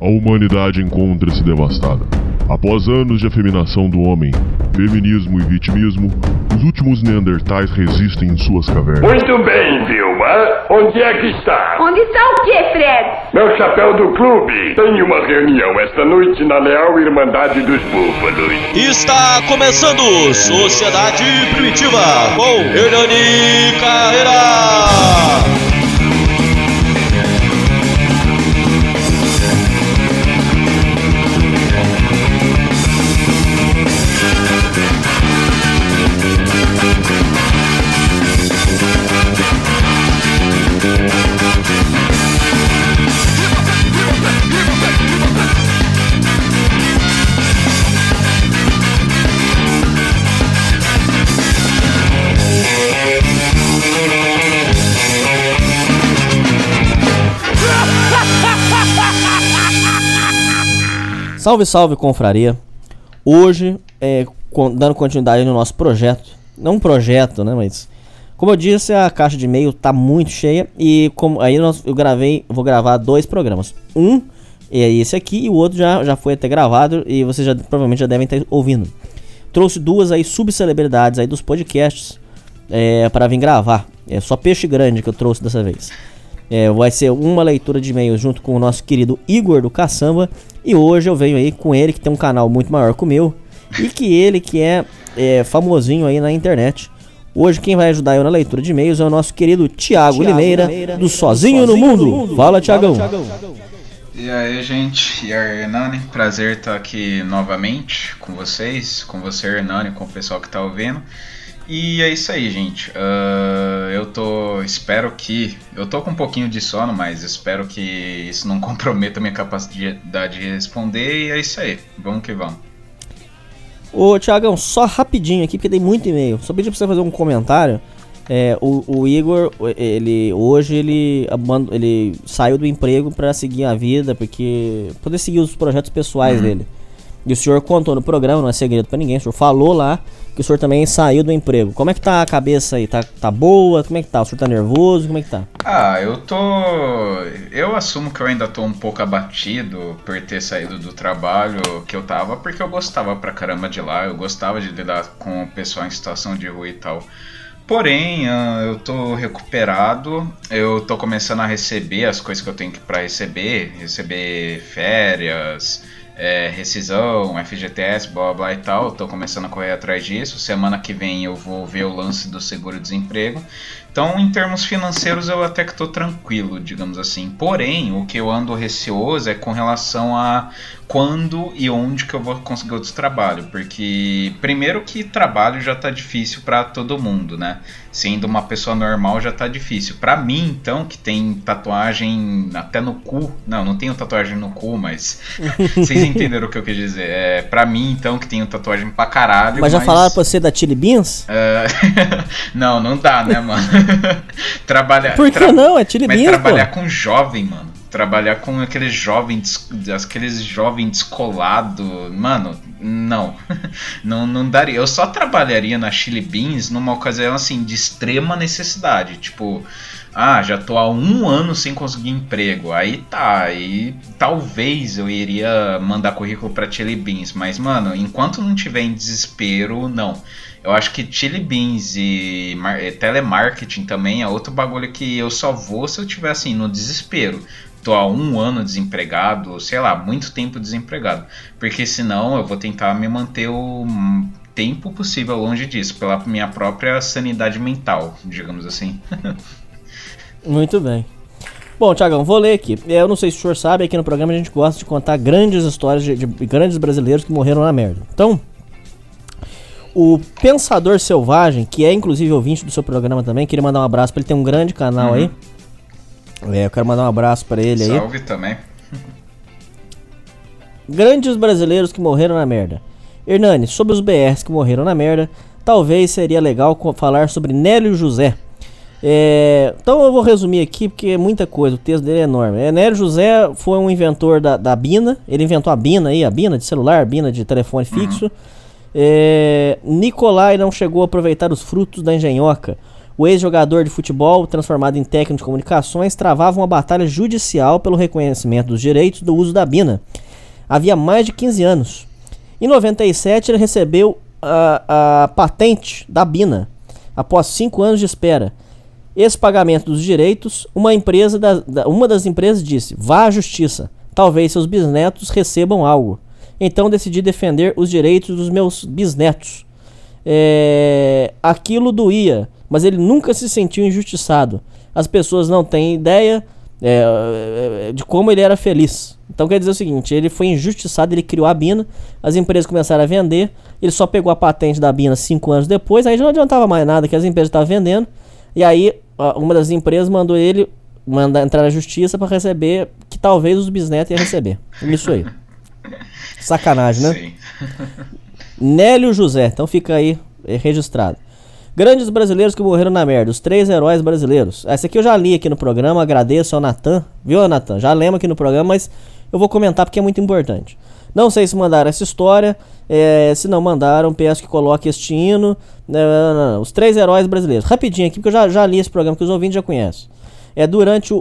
A humanidade encontra-se devastada. Após anos de afeminação do homem, feminismo e vitimismo, os últimos neandertais resistem em suas cavernas. Muito bem, Vilma. Onde é que está? Onde está o quê, Fred? Meu chapéu do clube. Tem uma reunião esta noite na Leal Irmandade dos Búfalos. Está começando Sociedade Primitiva com Hernani Carreira. Salve, salve, confraria. Hoje, dando continuidade no nosso projeto. Não um projeto, né, mas... Como eu disse, a caixa de e-mail tá muito cheia. E aí vou gravar 2 programas. Um é esse aqui e o outro já foi até gravado. E vocês provavelmente já devem estar ouvindo. Trouxe 2 aí subcelebridades aí dos podcasts para vir gravar. É só peixe grande que eu trouxe dessa vez. Vai ser uma leitura de e-mails junto com o nosso querido Igor do Caçamba. E hoje eu venho aí com ele, que tem um canal muito maior que o meu. E que ele que é famosinho aí na internet. Hoje quem vai ajudar eu na leitura de e-mails é o nosso querido Thiago Limeira, do Sozinho no Mundo. Fala, Thiagão. E aí, gente, e aí, Hernani, prazer estar aqui novamente com vocês, com você, Hernani, com o pessoal que tá ouvindo. E é isso aí, gente. Eu tô com um pouquinho de sono, mas espero que isso não comprometa a minha capacidade de responder. E é isso aí, vamos que vamos. Ô, Thiagão, só rapidinho aqui, porque tem muito e-mail. Só pedi pra você fazer um comentário. O Igor, hoje ele saiu do emprego pra seguir a vida, porque poder seguir os projetos pessoais dele. E o senhor contou no programa, não é segredo pra ninguém, o senhor falou lá que o senhor também saiu do emprego. Como é que tá a cabeça aí? Tá boa? Como é que tá? O senhor tá nervoso? Como é que tá? Eu assumo que eu ainda tô um pouco abatido por ter saído do trabalho que eu tava, porque eu gostava pra caramba de lá, eu gostava de lidar com o pessoal em situação de rua e tal. Porém, eu tô recuperado, eu tô começando a receber as coisas que eu tenho pra receber férias, rescisão, FGTS, blá blá e tal. Tô começando a correr atrás disso. Semana que vem eu vou ver o lance do seguro-desemprego. Então, em termos financeiros, eu até que tô tranquilo, digamos assim. Porém, o que eu ando receoso é com relação a quando e onde que eu vou conseguir outro trabalho. Porque, primeiro que trabalho já tá difícil pra todo mundo, né? Sendo uma pessoa normal já tá difícil. Pra mim, então, que tem tatuagem até no cu... Não tenho tatuagem no cu, mas... Vocês entenderam o que eu quis dizer. Pra mim, então, que tenho tatuagem pra caralho... Mas já falaram pra você da Chili Beans? Não dá, né, mano? Por que não? É Chili Beans, mas trabalhar com jovem, mano. Trabalhar com aqueles jovens descolado, mano, não daria. Eu só trabalharia na Chili Beans numa ocasião assim de extrema necessidade, tipo, já tô há 1 ano sem conseguir emprego, aí talvez eu iria mandar currículo pra Chili Beans, mas mano, enquanto não tiver em desespero, não. Eu acho que Chili Beans e telemarketing também é outro bagulho que eu só vou se eu tiver assim no desespero. Tô há 1 ano desempregado, sei lá, muito tempo desempregado. Porque senão eu vou tentar me manter o tempo possível longe disso, pela minha própria sanidade mental, digamos assim. Muito bem. Bom, Thiagão, vou ler aqui. Eu não sei se o senhor sabe, aqui no programa a gente gosta de contar grandes histórias de grandes brasileiros que morreram na merda. Então, o Pensador Selvagem, que é inclusive ouvinte do seu programa também, queria mandar um abraço pra ele, tem um grande canal aí. Eu quero mandar um abraço pra ele aí. Salve também. Grandes brasileiros que morreram na merda. Hernani, sobre os BRs que morreram na merda, talvez seria legal falar sobre Nélio José. Então eu vou resumir aqui porque é muita coisa, o texto dele é enorme. Nélio José foi um inventor da Bina, ele inventou a Bina de celular, a Bina de telefone fixo. Nicolai não chegou a aproveitar os frutos da engenhoca. O ex-jogador de futebol, transformado em técnico de comunicações, travava uma batalha judicial pelo reconhecimento dos direitos do uso da Bina. Havia mais de 15 anos. Em 97, ele recebeu a patente da Bina, após 5 anos de espera. Esse pagamento dos direitos, uma das empresas disse: vá à justiça, talvez seus bisnetos recebam algo. Então decidi defender os direitos dos meus bisnetos. Aquilo doía, mas ele nunca se sentiu injustiçado. As pessoas não têm ideia de como ele era feliz. Então quer dizer o seguinte, ele foi injustiçado, ele criou a Bina, as empresas começaram a vender, ele só pegou a patente da Bina 5 anos depois, aí já não adiantava mais nada que as empresas estavam vendendo, e aí uma das empresas mandou ele entrar na justiça para receber, que talvez os bisnetos iam receber. Isso aí. Sacanagem, né? Sim. Nélio José, então fica aí registrado. Grandes brasileiros que morreram na merda, os 3 heróis brasileiros. Essa aqui eu já li aqui no programa, agradeço ao Natan. Viu, Natan? Já lembro aqui no programa, mas eu vou comentar porque é muito importante. Não sei se mandaram essa história, se não mandaram, peço que coloque este hino. Não. Os 3 heróis brasileiros. Rapidinho aqui, porque eu já li esse programa, que os ouvintes já conhecem. Durante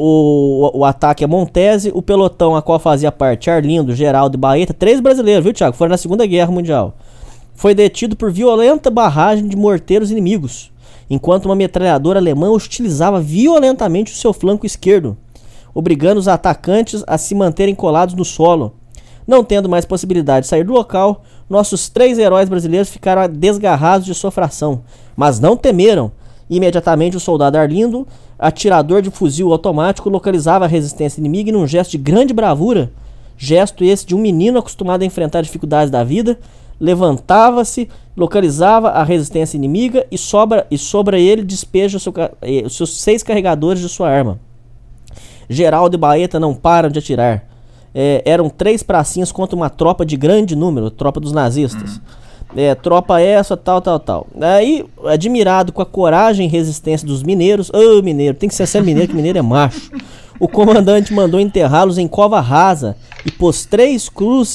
o ataque a Montese, o pelotão a qual fazia parte Arlindo, Geraldo e Baeta, 3 brasileiros, viu, Thiago? Foram na Segunda Guerra Mundial. Foi detido por violenta barragem de morteiros inimigos, enquanto uma metralhadora alemã hostilizava violentamente o seu flanco esquerdo, obrigando os atacantes a se manterem colados no solo. Não tendo mais possibilidade de sair do local, nossos 3 heróis brasileiros ficaram desgarrados de sua fração, mas não temeram. Imediatamente o soldado Arlindo, atirador de fuzil automático, localizava a resistência inimiga e num gesto de grande bravura, gesto esse de um menino acostumado a enfrentar dificuldades da vida, levantava-se, localizava a resistência inimiga e sobre ele despeja os seus 6 carregadores de sua arma. Geraldo e Baeta não param de atirar. Eram 3 pracinhas contra uma tropa de grande número, tropa dos nazistas. Tropa essa, tal. Aí, admirado com a coragem e resistência dos mineiros, mineiro, tem que ser sempre mineiro, que mineiro é macho. O comandante mandou enterrá-los em cova rasa e pôs 3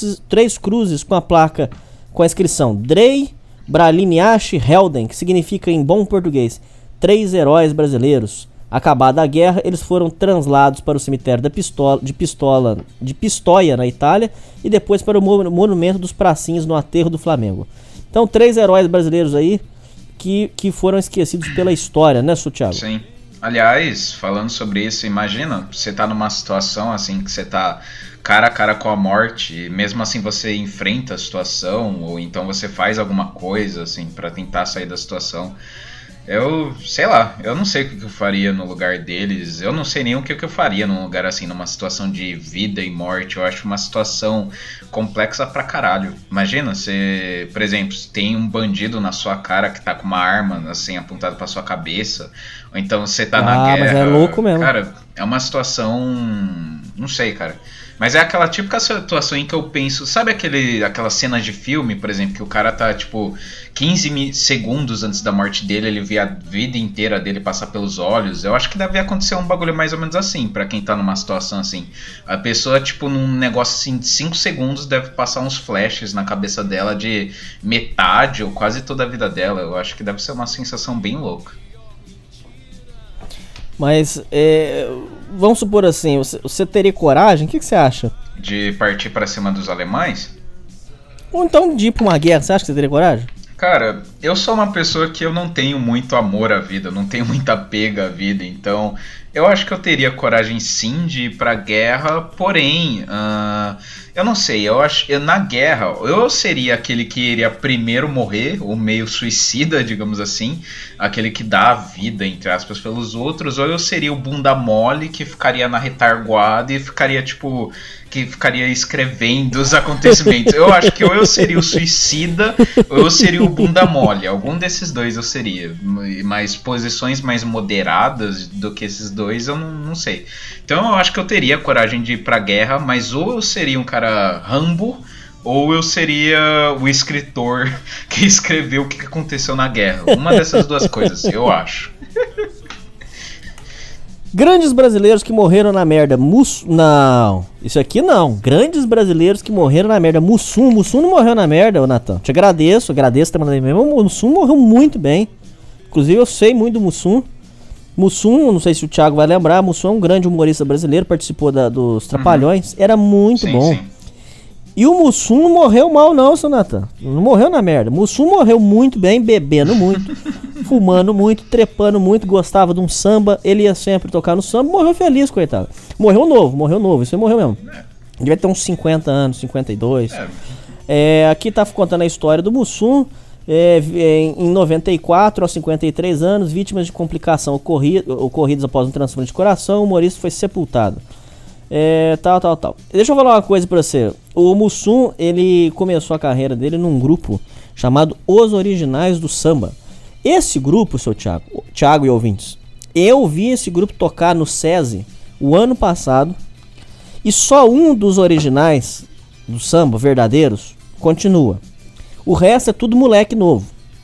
cruzes com a placa, com a inscrição Drey Braliniache Helden, que significa em bom português 3 heróis brasileiros. Acabada a guerra, eles foram translados para o cemitério de Pistoia, na Itália, e depois para o monumento dos pracinhos no aterro do Flamengo. Então, 3 heróis brasileiros aí que foram esquecidos pela história, né, Thiago? Sim. Aliás, falando sobre isso, imagina, você tá numa situação assim que você tá cara a cara com a morte, e mesmo assim você enfrenta a situação, ou então você faz alguma coisa assim pra tentar sair da situação. Eu, sei lá, eu não sei o que eu faria no lugar deles, eu não sei nem o que eu faria num lugar assim, numa situação de vida e morte. Eu acho uma situação complexa pra caralho. Imagina, você, por exemplo, tem um bandido na sua cara que tá com uma arma assim apontada pra sua cabeça, ou então você tá na guerra. Mas é louco mesmo. Cara, é uma situação, não sei, cara. Mas é aquela típica situação em que eu penso, sabe aquela cena de filme, por exemplo, que o cara tá, tipo, 15 segundos antes da morte dele, ele vê a vida inteira dele passar pelos olhos. Eu acho que deve acontecer um bagulho mais ou menos assim, pra quem tá numa situação assim. A pessoa, tipo, num negócio assim de 5 segundos deve passar uns flashes na cabeça dela de metade ou quase toda a vida dela. Eu acho que deve ser uma sensação bem louca. Mas, vamos supor assim, você teria coragem? O que você acha? De partir pra cima dos alemães? Ou então de ir pra uma guerra, você acha que você teria coragem? Cara, eu sou uma pessoa que eu não tenho muito amor à vida, não tenho muita apego à vida, então eu acho que eu teria coragem sim de ir pra guerra, porém, eu não sei, eu acho que na guerra eu seria aquele que iria primeiro morrer, ou meio suicida, digamos assim, aquele que dá a vida, entre aspas, pelos outros, ou eu seria o bunda mole que ficaria na retaguarda e ficaria, tipo, que ficaria escrevendo os acontecimentos. Eu acho que ou eu seria o suicida, ou eu seria o bunda mole, algum desses dois eu seria, mas posições mais moderadas do que esses dois eu não sei. Então eu acho que eu teria coragem de ir pra guerra, mas ou eu seria um cara Rambo, ou eu seria o escritor que escreveu o que aconteceu na guerra. Uma dessas duas coisas, eu acho. Grandes brasileiros que morreram na merda. Não, isso aqui não. Grandes brasileiros que morreram na merda. Mussum não morreu na merda, ô Natan. Te agradeço também. O Mussum morreu muito bem. Inclusive eu sei muito do Mussum. Mussum, não sei se o Thiago vai lembrar, Mussum é um grande humorista brasileiro, participou dos Trapalhões, era muito bom. Sim. E o Mussum não morreu mal não, seu Natan. Não morreu na merda. Mussum morreu muito bem, bebendo muito, fumando muito, trepando muito, gostava de um samba, ele ia sempre tocar no samba, morreu feliz, coitado. Morreu novo, isso aí morreu mesmo. Devia ter uns 50 anos, 52. Aqui tá contando a história do Mussum. Em 94, aos 53 anos, vítimas de complicação ocorridas após um transplante de coração, o humorista foi sepultado. Tal. Deixa eu falar uma coisa pra você. O Mussum, ele começou a carreira dele num grupo chamado Os Originais do Samba. Esse grupo, seu Thiago e ouvintes, eu vi esse grupo tocar no SESI o ano passado e só um dos originais do samba, verdadeiros, continua. O resto é tudo moleque novo.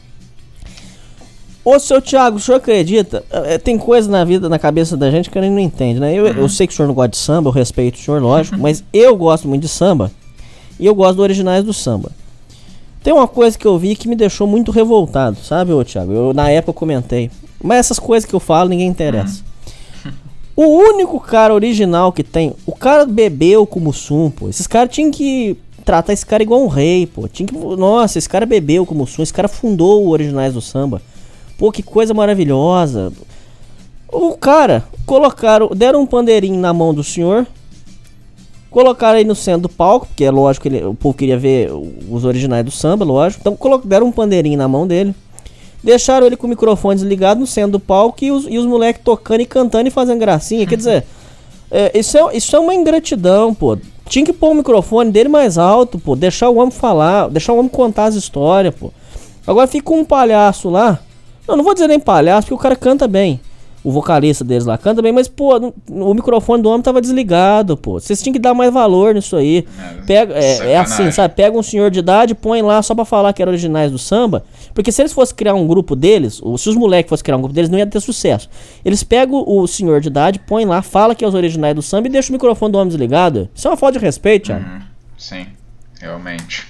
Ô, seu Thiago, o senhor acredita? Tem coisa na vida, na cabeça da gente que a gente não entende, né? Eu sei que o senhor não gosta de samba, eu respeito o senhor, lógico, mas eu gosto muito de samba e eu gosto dos originais do samba. Tem uma coisa que eu vi que me deixou muito revoltado, sabe, ô Thiago? Eu na época comentei. Mas essas coisas que eu falo, ninguém interessa. O único cara original que tem, o cara bebeu com o Mussum, pô. Esses caras tinham que tratar esse cara igual um rei, pô. Nossa, esse cara bebeu com o Mussum, esse cara fundou o Originais do Samba. Pô, que coisa maravilhosa. O cara, deram um pandeirinho na mão do senhor, colocaram aí no centro do palco, porque é lógico que o povo queria ver os originais do samba, lógico. Então deram um pandeirinho na mão dele, deixaram ele com o microfone desligado no centro do palco e os moleques tocando e cantando e fazendo gracinha. Quer dizer, isso é uma ingratidão, pô. Tinha que pôr o microfone dele mais alto, pô. Deixar o homem falar, deixar o homem contar as histórias, pô. Agora fica um palhaço lá. Não vou dizer nem palhaço, porque o cara canta bem. O vocalista deles lá canta bem, mas, pô, o microfone do homem tava desligado, pô. Vocês tinham que dar mais valor nisso aí. É assim, sabe? Pega um senhor de idade, põe lá só pra falar que eram originais do samba. Porque se eles fossem criar um grupo deles, ou se os moleques fossem criar um grupo deles, não ia ter sucesso. Eles pegam o senhor de idade, põe lá, fala que é os originais do samba e deixa o microfone do homem desligado. Isso é uma falta de respeito, Thiago. Sim, realmente.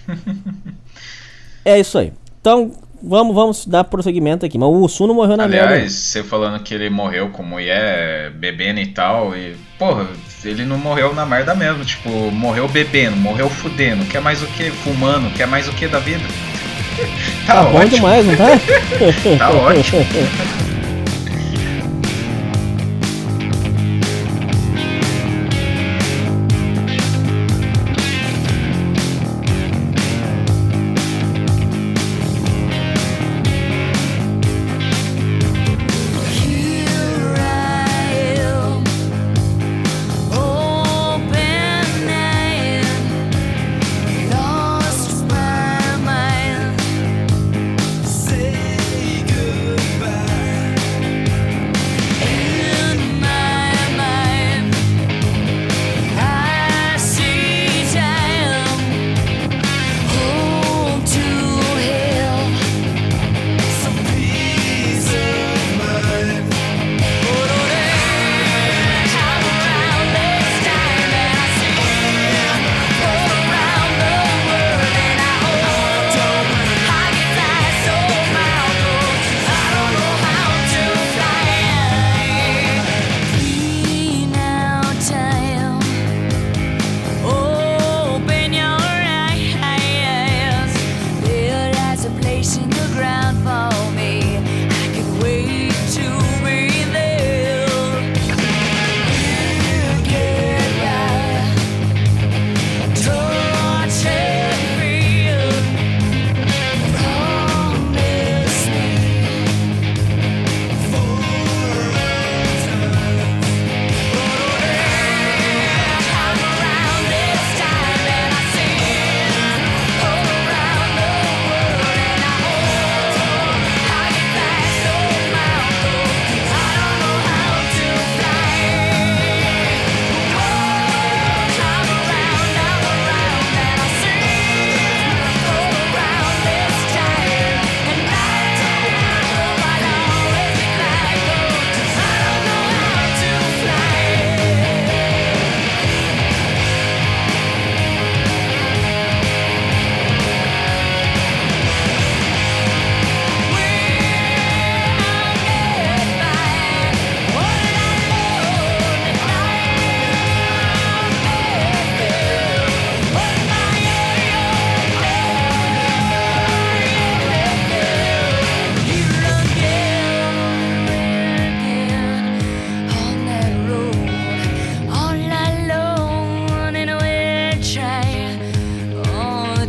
É isso aí. Então, vamos dar prosseguimento aqui. Mas o Mussum não morreu na merda. Aliás, você falando que ele morreu com mulher, bebendo e tal, e, porra, ele não morreu na merda mesmo. Tipo, morreu bebendo, morreu fudendo. Quer mais o que? Fumando, quer mais o que da vida? Tá bom demais, não tá? Tá ótimo. Say goodbye.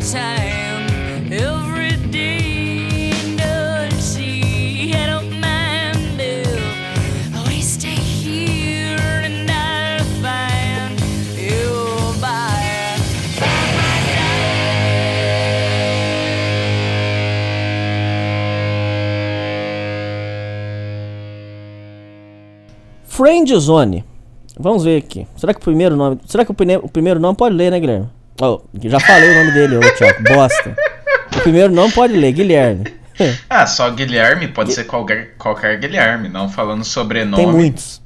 time, every day, don't see, I don't mind if we stay here and I'll find you by my Friendzone. Vamos ver aqui. Será que o primeiro nome... Será que o primeiro nome pode ler, né, Guilherme? Oh, já falei o nome dele, ô Thiago. Bosta. O primeiro nome pode ler, Guilherme. Só Guilherme, pode ser qualquer Guilherme, não falando sobrenome. Tem muitos.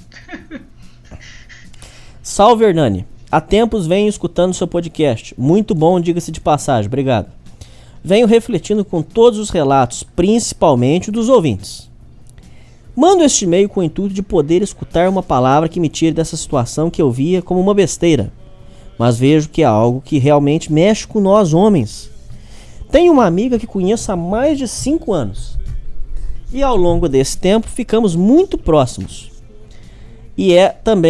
Salve, Hernani. Há tempos venho escutando seu podcast. Muito bom, diga-se de passagem. Obrigado. Venho refletindo com todos os relatos, principalmente dos ouvintes. Mando este e-mail com o intuito de poder escutar uma palavra que me tire dessa situação que eu via como uma besteira. Mas vejo que é algo que realmente mexe com nós homens. Tenho uma amiga que conheço há mais de 5 anos. E ao longo desse tempo ficamos muito próximos. E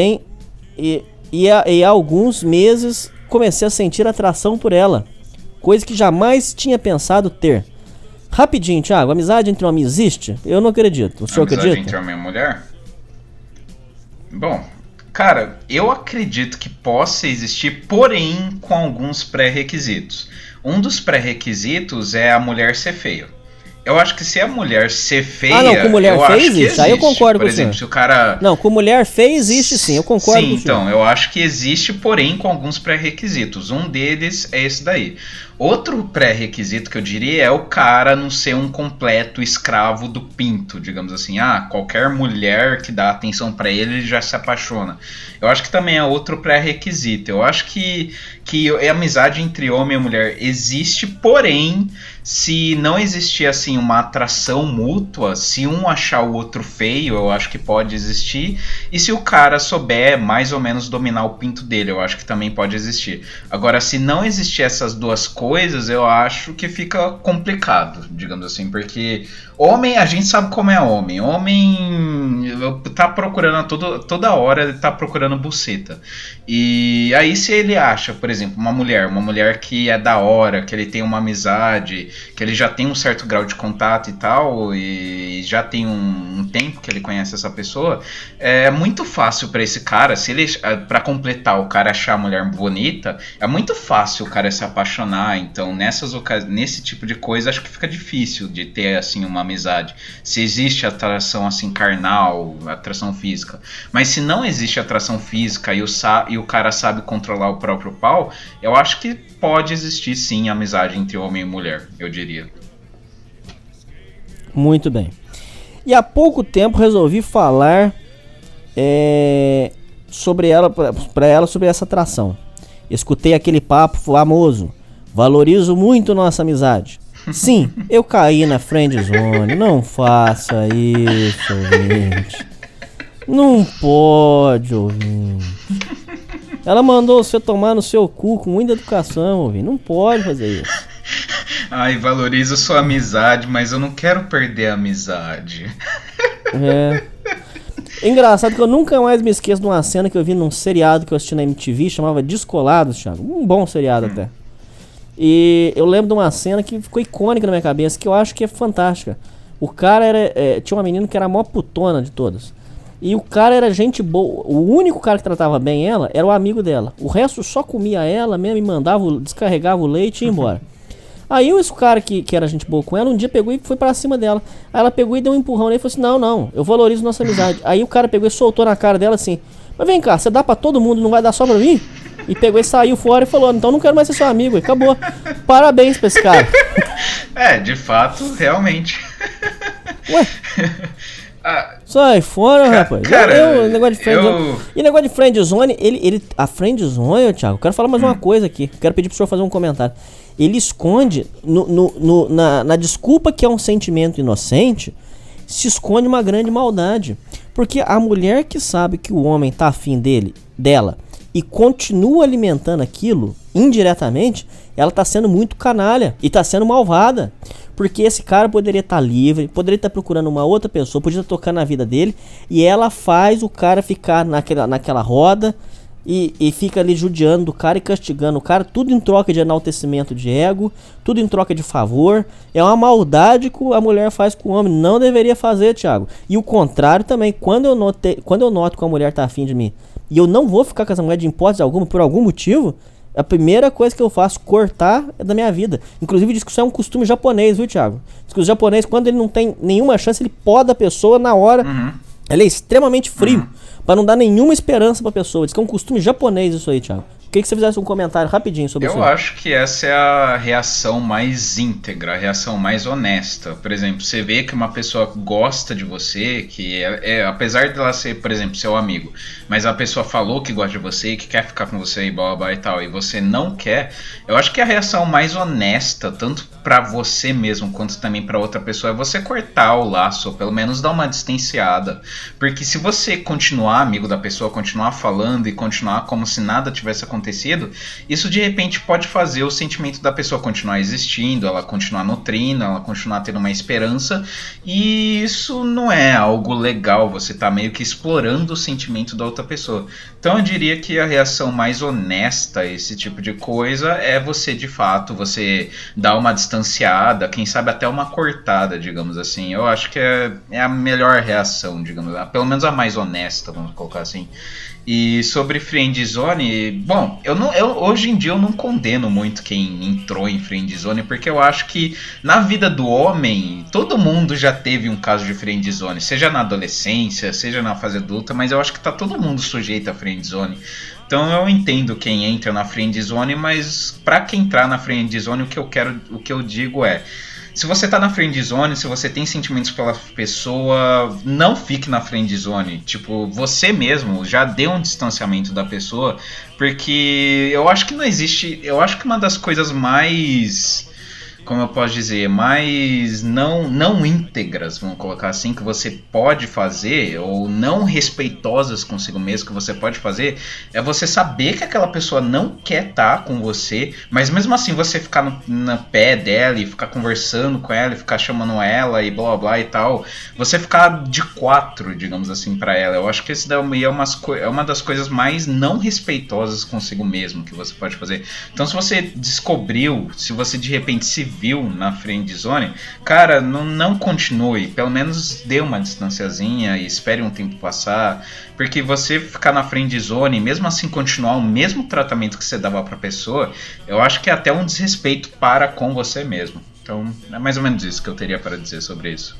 há alguns meses comecei a sentir atração por ela. Coisa que jamais tinha pensado ter. Rapidinho, Thiago, amizade entre homem existe? Eu não acredito. O senhor acredita? Amizade entre homem e mulher? Bom, cara, eu acredito que possa existir, porém com alguns pré-requisitos. Um dos pré-requisitos é a mulher ser feia. Eu acho que se a mulher ser feia... não, com mulher feia existe. Aí eu concordo com o senhor. Se o cara... Não, com mulher feia existe sim, eu concordo com o senhor. Sim, então, eu acho que existe, porém com alguns pré-requisitos. Um deles é esse daí. Outro pré-requisito que eu diria é o cara não ser um completo escravo do pinto, digamos assim. Qualquer mulher que dá atenção pra ele já se apaixona. Eu acho que também é outro pré-requisito. Eu acho que a amizade entre homem e mulher existe, porém, se não existir assim uma atração mútua, se um achar o outro feio, eu acho que pode existir. E se o cara souber mais ou menos dominar o pinto dele, eu acho que também pode existir. Agora, se não existir essas duas coisas, eu acho que fica complicado, digamos assim, porque homem, a gente sabe como é homem. Homem tá procurando toda hora, tá procurando buceta. E aí se ele acha, por exemplo, uma mulher que é da hora, que ele tem uma amizade, que ele já tem um certo grau de contato e tal, e já tem um tempo que ele conhece essa pessoa, é muito fácil pra esse cara, se ele, pra completar, o cara achar a mulher bonita, é muito fácil o cara se apaixonar. Então nesse tipo de coisa acho que fica difícil de ter assim uma amizade, se existe atração assim carnal, atração física. Mas se não existe atração física e o cara sabe controlar o próprio pau, eu acho que pode existir sim amizade entre homem e mulher, eu diria. Muito bem. E há pouco tempo resolvi falar sobre ela, para ela, sobre essa atração. Escutei aquele papo famoso: valorizo muito nossa amizade. Sim, eu caí na friendzone. Não faça isso, ouvinte. Não pode, ouvinte. Ela mandou você tomar no seu cu com muita educação, ouvinte. Não pode fazer isso. Ai, valorizo sua amizade, mas eu não quero perder a amizade. Engraçado que eu nunca mais me esqueço de uma cena que eu vi num seriado que eu assisti na MTV, chamava Descolados, Thiago. Um bom seriado até. E eu lembro de uma cena que ficou icônica na minha cabeça, que eu acho que é fantástica. O cara tinha uma menina que era a maior putona de todas. E o cara era gente boa. O único cara que tratava bem ela era o amigo dela. O resto só comia ela mesmo e descarregava o leite e ia embora. Aí esse cara que era gente boa com ela, um dia pegou e foi pra cima dela. Aí ela pegou e deu um empurrão nele e falou assim: não, eu valorizo nossa amizade. Aí o cara pegou e soltou na cara dela assim: mas vem cá, você dá pra todo mundo, não vai dar só pra mim? E pegou e saiu fora e falou: então não quero mais ser seu amigo. E acabou. Parabéns pra esse cara. De fato, realmente. Ué? Sai fora, rapaz. Cara, negócio de friendzone. E negócio de friendzone, a friendzone, Thiago, eu quero falar mais uma coisa aqui. Quero pedir pro senhor fazer um comentário. Ele esconde, na desculpa que é um sentimento inocente, se esconde uma grande maldade. Porque a mulher que sabe que o homem tá afim dela e continua alimentando aquilo indiretamente, ela tá sendo muito canalha e tá sendo malvada. Porque esse cara poderia estar livre, poderia estar procurando uma outra pessoa, poderia estar tocando na vida dele, e ela faz o cara ficar naquela roda e fica ali judiando do cara e castigando o cara, tudo em troca de enaltecimento de ego, tudo em troca de favor. É uma maldade que a mulher faz com o homem, não deveria fazer, Thiago. E o contrário também, quando eu noto que a mulher tá afim de mim e eu não vou ficar com essa mulher de hipótese alguma, por algum motivo, a primeira coisa que eu faço, cortar, é da minha vida. Inclusive diz que isso é um costume japonês, viu, Thiago? Diz que os japoneses, quando ele não tem nenhuma chance, ele poda a pessoa na hora. Ele é extremamente frio, pra não dar nenhuma esperança pra pessoa. Diz que é um costume japonês isso aí, Thiago. Queria que você fizesse um comentário rapidinho sobre isso. Eu acho que essa é a reação mais íntegra, a reação mais honesta. Por exemplo, você vê que uma pessoa gosta de você, que apesar dela ser, por exemplo, seu amigo, mas a pessoa falou que gosta de você, que quer ficar com você e blá blá blá e tal, e você não quer, eu acho que a reação mais honesta, tanto pra você mesmo quanto também pra outra pessoa, é você cortar o laço, ou pelo menos dar uma distanciada. Porque se você continuar amigo da pessoa, continuar falando e continuar como se nada tivesse acontecido, isso de repente pode fazer o sentimento da pessoa continuar existindo, ela continuar nutrindo, ela continuar tendo uma esperança, e isso não é algo legal, você tá meio que explorando o sentimento da outra pessoa. Então eu diria que a reação mais honesta a esse tipo de coisa é você de fato, você dar uma distanciada, quem sabe até uma cortada, digamos assim. Eu acho que é a melhor reação, digamos, pelo menos a mais honesta, vamos colocar assim. E sobre friendzone, bom, hoje em dia eu não condeno muito quem entrou em friendzone, porque eu acho que na vida do homem, todo mundo já teve um caso de friendzone, seja na adolescência, seja na fase adulta, mas eu acho que tá todo mundo sujeito a friendzone. Então eu entendo quem entra na friendzone, mas pra quem entrar na friendzone, o que eu digo é: se você tá na friendzone, se você tem sentimentos pela pessoa, não fique na friendzone. Tipo, você mesmo já dê um distanciamento da pessoa, porque eu acho que não existe. Eu acho que uma das coisas mais, como eu posso dizer, mais não íntegras, vamos colocar assim, que você pode fazer, ou não respeitosas consigo mesmo que você pode fazer, é você saber que aquela pessoa não quer estar com você, mas mesmo assim você ficar no pé dela e ficar conversando com ela, e ficar chamando ela e blá blá e tal, você ficar de quatro, digamos assim, pra ela. Eu acho que isso daí é uma das coisas mais não respeitosas consigo mesmo que você pode fazer. Então se você descobriu, se você de repente se viu na friendzone, cara, não continue, pelo menos dê uma distanciazinha e espere um tempo passar, porque você ficar na friendzone, mesmo assim continuar o mesmo tratamento que você dava pra pessoa, eu acho que é até um desrespeito para com você mesmo. Então é mais ou menos isso que eu teria para dizer sobre isso.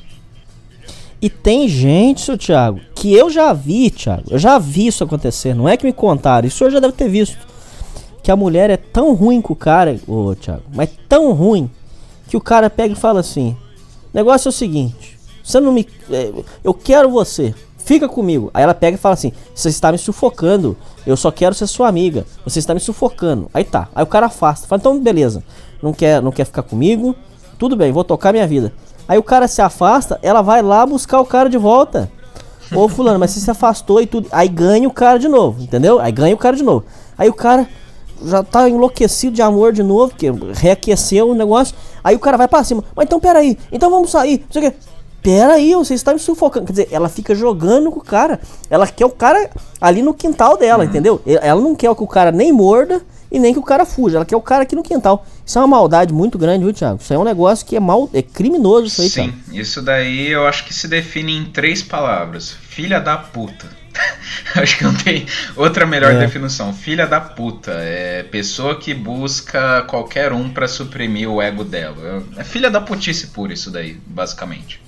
E tem gente, seu Thiago, que eu já vi, Thiago, eu já vi isso acontecer, não é que me contaram, isso o senhor já deve ter visto, que a mulher é tão ruim com o cara, ô Thiago, mas tão ruim, que o cara pega e fala assim: o negócio é o seguinte, você não me... eu quero você, fica comigo. Aí ela pega e fala assim: você está me sufocando, eu só quero ser sua amiga, você está me sufocando. Aí tá, aí o cara afasta, fala: então beleza, não quer ficar comigo, tudo bem, vou tocar minha vida. Aí o cara se afasta, ela vai lá buscar o cara de volta. Ô fulano, mas você se afastou e tudo. Aí ganha o cara de novo, entendeu? Aí ganha o cara de novo. Aí o cara já tá enlouquecido de amor de novo, porque reaqueceu o negócio. Aí o cara vai pra cima: mas então peraí, então vamos sair, não sei o que. Peraí, você está me sufocando. Quer dizer, ela fica jogando com o cara. Ela quer o cara ali no quintal dela, entendeu? Ela não quer que o cara nem morda e nem que o cara fuja. Ela quer o cara aqui no quintal. Isso é uma maldade muito grande, viu, Thiago? Isso aí é um negócio que é criminoso isso aí, Thiago. Sim, isso daí eu acho que se define em 3 palavras: filha da puta. Acho que não tem outra melhor definição. Filha da puta é pessoa que busca qualquer um pra suprimir o ego dela. É filha da putice pura isso daí, basicamente.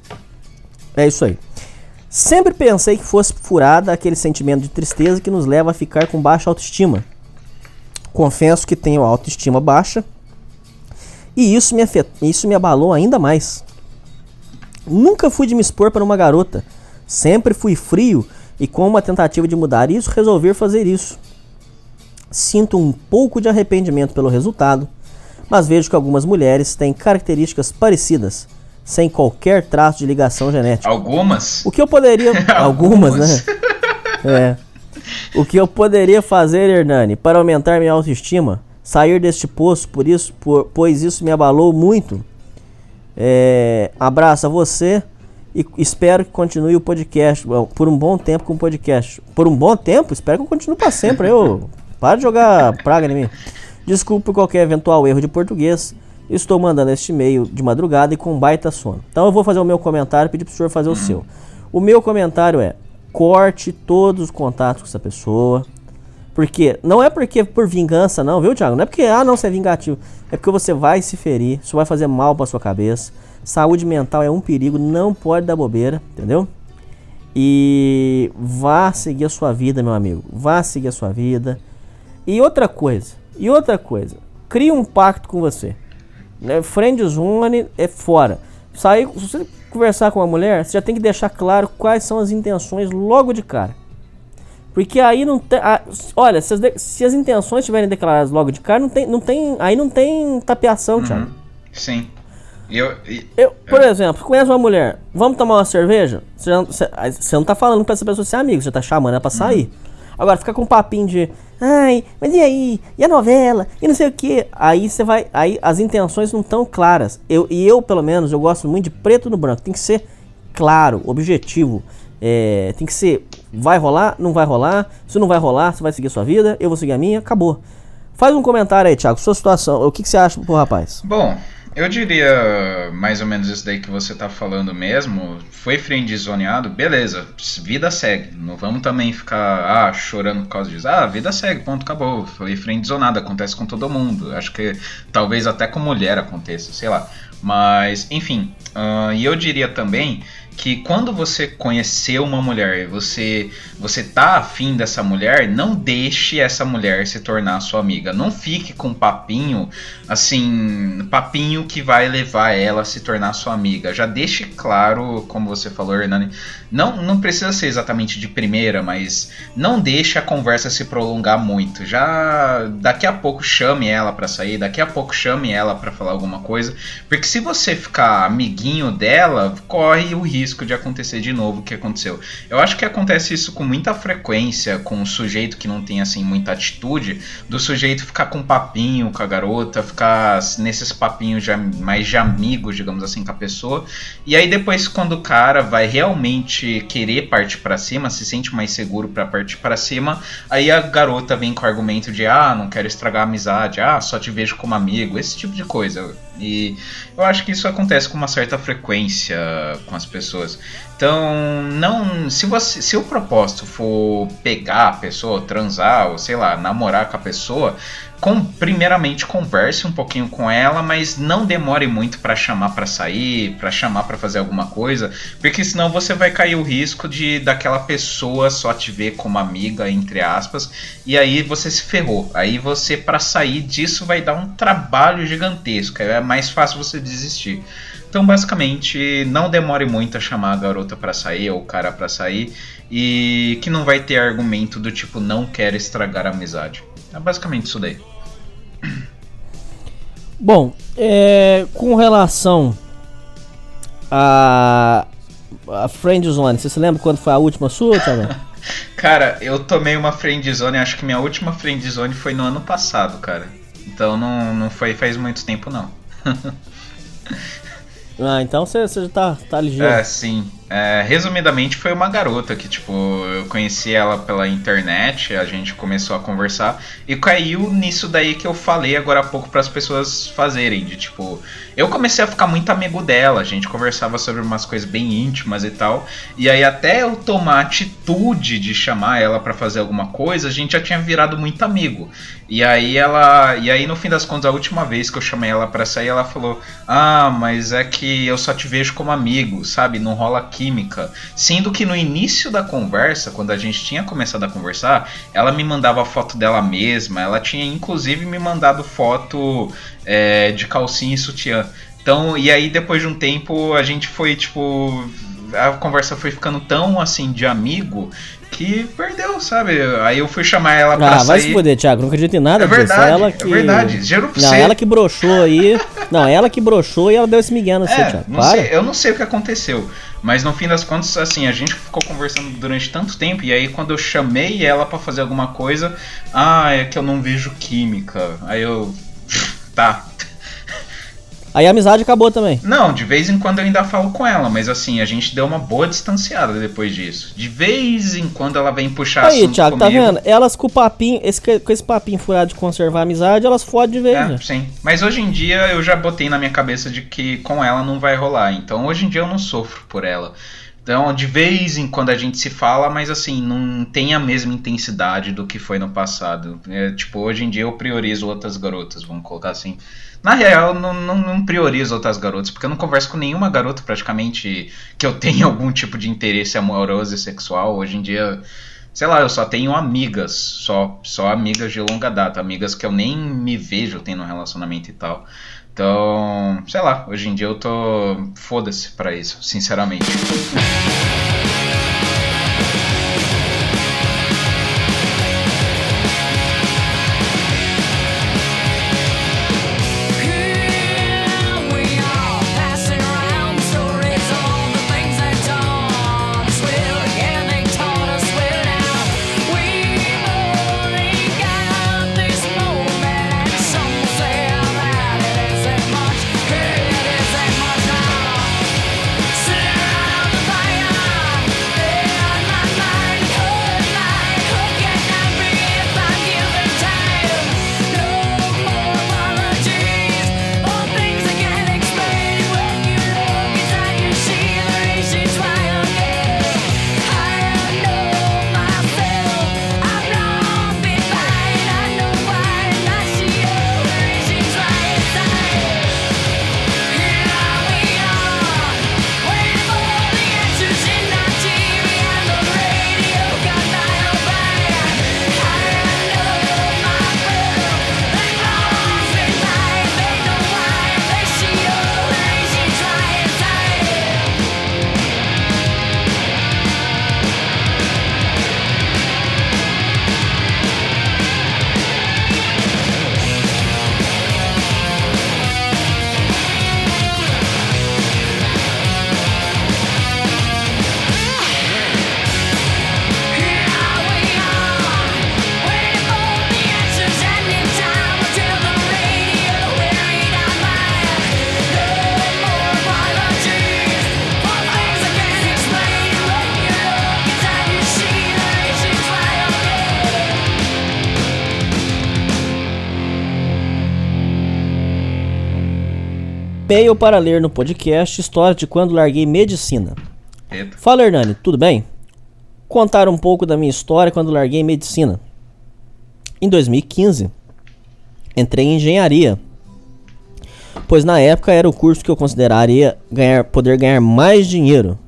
É isso aí. Sempre pensei que fosse furada aquele sentimento de tristeza que nos leva a ficar com baixa autoestima. Confesso que tenho autoestima baixa e isso me abalou ainda mais. Nunca fui de me expor para uma garota. Sempre fui frio e, com uma tentativa de mudar isso, resolvi fazer isso. Sinto um pouco de arrependimento pelo resultado, mas vejo que algumas mulheres têm características parecidas, sem qualquer traço de ligação genética. Algumas? O que eu poderia... Algumas, né? O que eu poderia fazer, Hernani, para aumentar minha autoestima? Sair deste poço, pois isso me abalou muito. Abraço a você E espero que continue o podcast por um bom tempo com o podcast. Por um bom tempo? Espero que eu continue para sempre. Para de jogar praga em mim. Desculpe por qualquer eventual erro de português. Estou mandando este e-mail de madrugada e com baita sono. Então eu vou fazer o meu comentário e pedir pro senhor fazer o seu. O meu comentário é: corte todos os contatos com essa pessoa. Porque, não é porque por vingança não, viu, Thiago? Não é porque, você é vingativo. É porque você vai se ferir, isso vai fazer mal pra sua cabeça. Saúde mental é um perigo, não pode dar bobeira, entendeu? E vá seguir a sua vida, meu amigo. Vá seguir a sua vida. E outra coisa, crie um pacto com você. Friendzone é fora. Se você conversar com uma mulher, você já tem que deixar claro quais são as intenções logo de cara. Porque aí não tem. Olha, se as intenções estiverem declaradas logo de cara, aí não tem tapeação, Thiago. Sim. Por exemplo, conhece uma mulher, vamos tomar uma cerveja? Você não tá falando pra essa pessoa ser amigo, você tá chamando ela pra sair. Agora, fica com um papinho de mas e aí? E a novela? E não sei o que. Aí você vai. Aí as intenções não estão claras. Eu, pelo menos, eu gosto muito de preto no branco. Tem que ser claro, objetivo. Tem que ser. Vai rolar? Não vai rolar? Se não vai rolar, você vai seguir a sua vida. Eu vou seguir a minha. Acabou. Faz um comentário aí, Thiago. Sua situação. O que você acha pro rapaz? Bom, eu diria mais ou menos isso daí que você tá falando mesmo. Foi friendzoneado, beleza, vida segue. Não vamos também ficar chorando por causa disso. Vida segue, ponto, acabou. Foi friendzonado, acontece com todo mundo. Acho que talvez até com mulher aconteça, sei lá. Mas, enfim, e eu diria também que quando você conheceu uma mulher, você tá afim dessa mulher, não deixe essa mulher se tornar sua amiga. Não fique com papinho, assim, papinho que vai levar ela a se tornar sua amiga. Já deixe claro, como você falou, Hernani, não precisa ser exatamente de primeira, mas não deixe a conversa se prolongar muito. Já daqui a pouco chame ela pra sair, daqui a pouco chame ela pra falar alguma coisa, porque se você ficar amiguinho dela, corre o risco de acontecer de novo o que aconteceu. Eu acho que acontece isso com muita frequência com um sujeito que não tem assim muita atitude, do sujeito ficar com papinho com a garota, ficar nesses papinhos mais de amigos, digamos assim, com a pessoa, e aí depois quando o cara vai realmente querer partir pra cima, se sente mais seguro pra partir pra cima, aí a garota vem com o argumento de não quero estragar a amizade, só te vejo como amigo, esse tipo de coisa. E eu acho que isso acontece com uma certa frequência com as pessoas. Então, se o propósito for pegar a pessoa, transar, ou sei lá, namorar com a pessoa, primeiramente converse um pouquinho com ela, mas não demore muito pra chamar pra sair, pra chamar pra fazer alguma coisa, porque senão você vai cair o risco daquela pessoa só te ver como amiga, entre aspas, e aí você se ferrou. Aí você, pra sair disso, vai dar um trabalho gigantesco, é mais fácil você desistir. Então, basicamente, não demore muito a chamar a garota pra sair ou o cara pra sair, e que não vai ter argumento do tipo, não quero estragar a amizade. É basicamente isso daí. Bom, com relação a friendzone, você se lembra quando foi a última sua, Thiago? Cara, eu tomei uma friendzone, acho que minha última friendzone foi no ano passado, cara. Então não foi faz muito tempo, não. Então você já tá ligeiro. Sim. Resumidamente, foi uma garota que, tipo, eu conheci ela pela internet, a gente começou a conversar e caiu nisso daí que eu falei agora há pouco para as pessoas fazerem, de tipo, eu comecei a ficar muito amigo dela, a gente conversava sobre umas coisas bem íntimas e tal, e aí até eu tomar a atitude de chamar ela para fazer alguma coisa, a gente já tinha virado muito amigo. E aí no fim das contas, a última vez que eu chamei ela para sair, ela falou: mas é que eu só te vejo como amigo, sabe? Não rola química. Sendo que no início da conversa, quando a gente tinha começado a conversar, ela me mandava foto dela mesma, ela tinha inclusive me mandado foto de calcinha e sutiã. Então, e aí depois de um tempo a gente foi tipo, a conversa foi ficando tão assim de amigo que perdeu, sabe? Aí eu fui chamar ela pra sair. Vai se foder, Thiago, não acredito em nada disso. É verdade, juro pra você. Ela que broxou aí. Ela que broxou e ela deu esse migué no seu, Thiago. Eu não sei o que aconteceu, mas no fim das contas, assim, a gente ficou conversando durante tanto tempo, e aí quando eu chamei ela pra fazer alguma coisa, é que eu não vejo química. Aí eu... Tá. Aí a amizade acabou também. Não, de vez em quando eu ainda falo com ela, mas assim, a gente deu uma boa distanciada depois disso. De vez em quando ela vem puxar Aí, assunto Thiago, comigo. tá vendo? Elas com o papinho, com esse papinho furado de conservar a amizade, elas fodem de vez, né? Sim. Mas hoje em dia eu já botei na minha cabeça de que com ela não vai rolar. Então hoje em dia eu não sofro por ela. Então, de vez em quando a gente se fala, mas assim, não tem a mesma intensidade do que foi no passado. Tipo, hoje em dia eu priorizo outras garotas, vamos colocar assim. Na real, eu não priorizo outras garotas, porque eu não converso com nenhuma garota praticamente que eu tenha algum tipo de interesse amoroso e sexual. Hoje em dia, sei lá, eu só tenho amigas, só amigas de longa data, amigas que eu nem me vejo tendo um relacionamento e tal. Então, sei lá, hoje em dia eu tô foda-se pra isso, sinceramente. E-mail para ler no podcast História de quando larguei medicina. Eita. Fala, Hernani, tudo bem? Contar um pouco da minha história quando larguei medicina. Em 2015, entrei em engenharia, pois na época era o curso que eu consideraria poder ganhar mais dinheiro.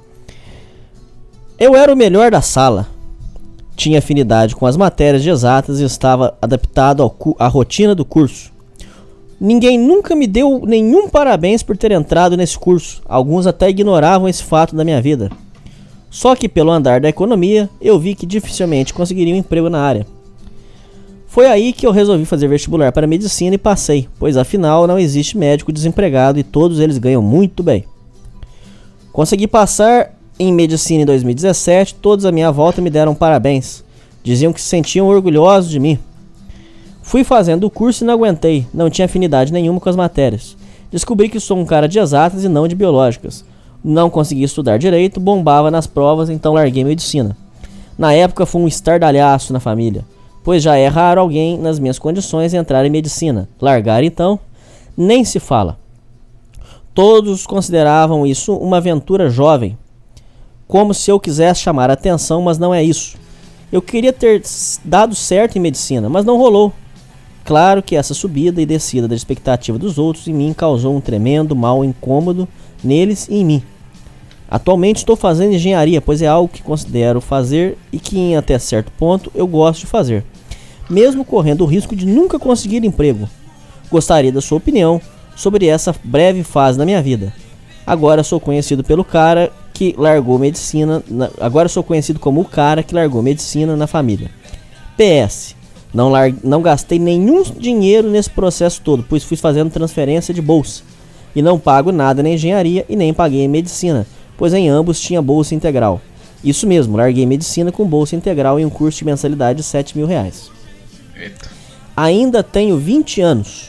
Eu era o melhor da sala, tinha afinidade com as matérias de exatas e estava adaptado à rotina do curso. Ninguém nunca me deu nenhum parabéns por ter entrado nesse curso. Alguns até ignoravam esse fato da minha vida. Só que pelo andar da economia, eu vi que dificilmente conseguiria um emprego na área. Foi aí que eu resolvi fazer vestibular para medicina e passei, pois afinal não existe médico desempregado e todos eles ganham muito bem. Consegui passar em medicina em 2017, todos à minha volta me deram parabéns. Diziam que se sentiam orgulhosos de mim. Fui fazendo o curso e não aguentei, não tinha afinidade nenhuma com as matérias. Descobri que sou um cara de exatas e não de biológicas. Não consegui estudar direito, bombava nas provas, então larguei medicina. Na época fui um estardalhaço na família, pois já é raro alguém nas minhas condições entrar em medicina. Largar então, nem se fala. Todos consideravam isso uma aventura jovem, como se eu quisesse chamar a atenção, mas não é isso. Eu queria ter dado certo em medicina, mas não rolou. Claro que essa subida e descida da expectativa dos outros em mim causou um tremendo mal incômodo neles e em mim. Atualmente estou fazendo engenharia, pois é algo que considero fazer e que em até certo ponto eu gosto de fazer, mesmo correndo o risco de nunca conseguir emprego. Gostaria da sua opinião sobre essa breve fase da minha vida. Agora sou conhecido pelo cara que largou medicina. Agora sou conhecido como o cara que largou medicina na família. PS. Não gastei nenhum dinheiro nesse processo todo, pois fui fazendo transferência de bolsa. E não pago nada na engenharia e nem paguei em medicina, pois em ambos tinha bolsa integral. Isso mesmo, larguei medicina com bolsa integral em um curso de mensalidade de R$7.000. Eita. Ainda tenho 20 anos.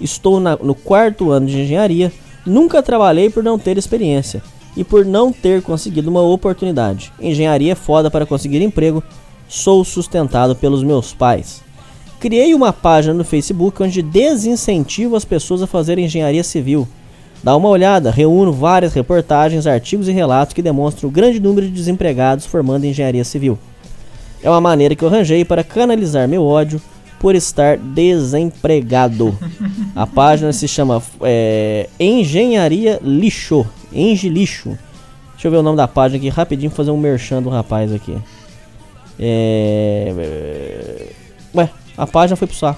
Estou no 4º ano de engenharia, nunca trabalhei por não ter experiência e por não ter conseguido uma oportunidade. Engenharia é foda para conseguir emprego, sou sustentado pelos meus pais. Criei uma página no Facebook onde desincentivo as pessoas a fazerem engenharia civil. Dá uma olhada, reúno várias reportagens, artigos e relatos que demonstram o grande número de desempregados formando em engenharia civil. É uma maneira que eu arranjei para canalizar meu ódio por estar desempregado. A página se chama Engenharia Lixo. Engelixo. Deixa eu ver o nome da página aqui rapidinho, fazer um merchan do rapaz aqui. Ué, a página foi pro saco.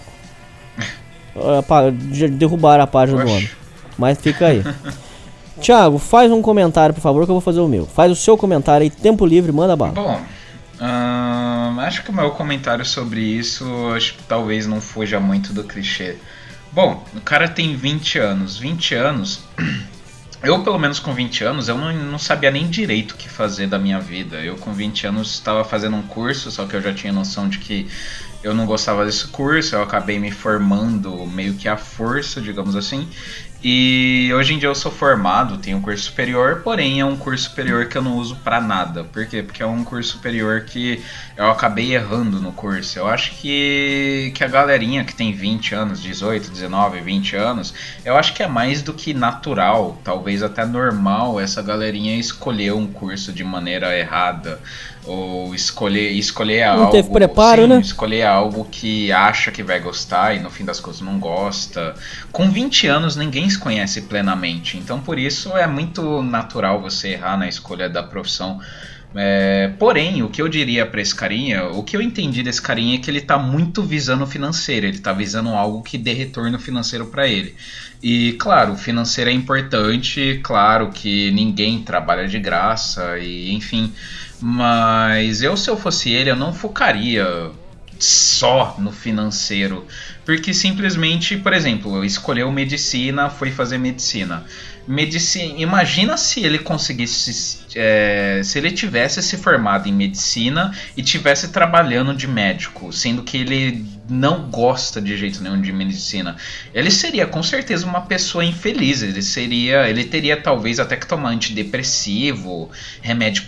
Derrubaram a página do homem. Mas fica aí. Thiago, faz um comentário, por favor, que eu vou fazer o meu. Faz o seu comentário aí, tempo livre, manda bala. Bom, acho que o meu comentário sobre isso, acho que talvez não fuja muito do clichê. Bom, o cara tem 20 anos. 20 anos... Eu, pelo menos com 20 anos, eu não sabia nem direito o que fazer da minha vida. Eu, com 20 anos, estava fazendo um curso, só que eu já tinha noção de que eu não gostava desse curso. Eu acabei me formando meio que à força, digamos assim. E hoje em dia eu sou formado, tenho um curso superior, porém é um curso superior que eu não uso pra nada. Por quê? Porque é um curso superior que eu acabei errando no curso. Eu acho que a galerinha que tem 20 anos, 18, 19, 20 anos, eu acho que é mais do que natural, talvez até normal, essa galerinha escolher um curso de maneira errada. Ou escolher algo... Não teve preparo, né? Escolher algo que acha que vai gostar e no fim das contas não gosta. Com 20 anos ninguém se conhece plenamente, então por isso é muito natural você errar na escolha da profissão. Porém, o que eu diria pra esse carinha, o que eu entendi desse carinha é que ele tá muito visando o financeiro, ele tá visando algo que dê retorno financeiro pra ele. E claro, o financeiro é importante, claro que ninguém trabalha de graça, e enfim... Mas se eu fosse ele, eu não focaria só no financeiro. Porque simplesmente, por exemplo, escolheu medicina, foi fazer medicina. Imagina se ele conseguisse, se ele tivesse se formado em medicina e tivesse trabalhando de médico, sendo que ele não gosta de jeito nenhum de medicina. Ele seria com certeza uma pessoa infeliz. Ele teria talvez até que tomar antidepressivo, remédio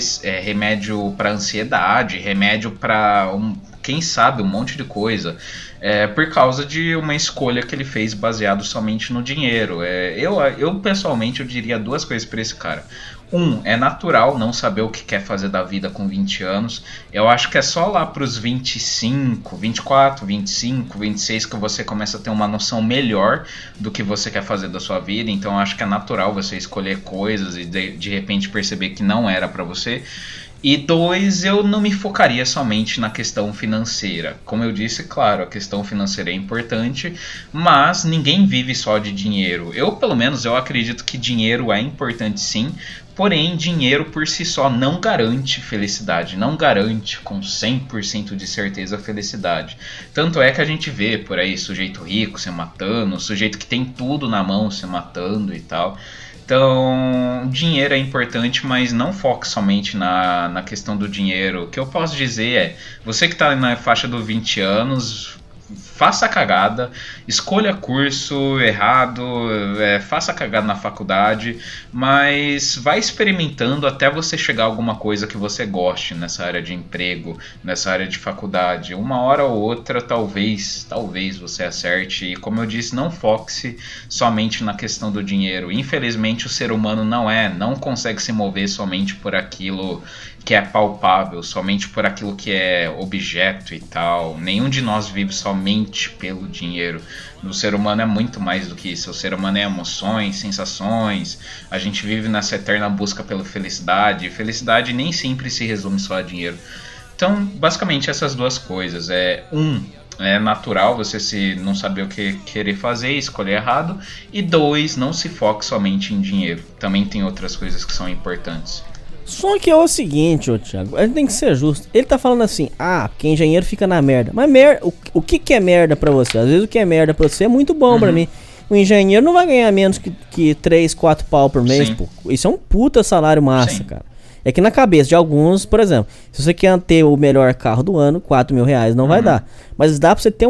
para ansiedade, remédio para quem sabe, um monte de coisa. Por causa de uma escolha que ele fez baseado somente no dinheiro. Eu pessoalmente eu diria duas coisas para esse cara. É natural não saber o que quer fazer da vida com 20 anos. Eu acho que é só lá pros 25, 24, 25, 26 que você começa a ter uma noção melhor do que você quer fazer da sua vida. Então eu acho que é natural você escolher coisas e de repente perceber que não era para você. E 2, eu não me focaria somente na questão financeira. Como eu disse, claro, a questão financeira é importante, mas ninguém vive só de dinheiro. Pelo menos, eu acredito que dinheiro é importante sim, porém, dinheiro por si só não garante felicidade, não garante com 100% de certeza felicidade. Tanto é que a gente vê por aí sujeito rico se matando, sujeito que tem tudo na mão se matando e tal. Então, dinheiro é importante, mas não foque somente na questão do dinheiro. O que eu posso dizer é, você que está na faixa dos 20 anos, faça a cagada, escolha curso errado, faça a cagada na faculdade, mas vai experimentando até você chegar a alguma coisa que você goste nessa área de emprego, nessa área de faculdade. Uma hora ou outra, talvez você acerte. E como eu disse, não foque-se somente na questão do dinheiro. Infelizmente, o ser humano não consegue se mover somente por aquilo que é palpável, somente por aquilo que é objeto e tal. Nenhum de nós vive somente pelo dinheiro. O ser humano é muito mais do que isso. O ser humano é emoções, sensações. A gente vive nessa eterna busca pela felicidade. E felicidade nem sempre se resume só a dinheiro. Então, basicamente, essas duas coisas. É natural você não saber o que querer fazer, escolher errado. E 2, não se foque somente em dinheiro. Também tem outras coisas que são importantes. Só que é o seguinte, Thiago, a gente tem que ser justo. Ele tá falando assim, porque engenheiro fica na merda. Mas o que é merda pra você? Às vezes o que é merda pra você é muito bom pra mim. O engenheiro não vai ganhar menos que 3, 4 pau por mês, pô. Isso é um puta salário massa, cara. É que na cabeça de alguns, por exemplo, se você quer ter o melhor carro do ano, 4 mil reais não vai dar. Mas dá pra você ter uma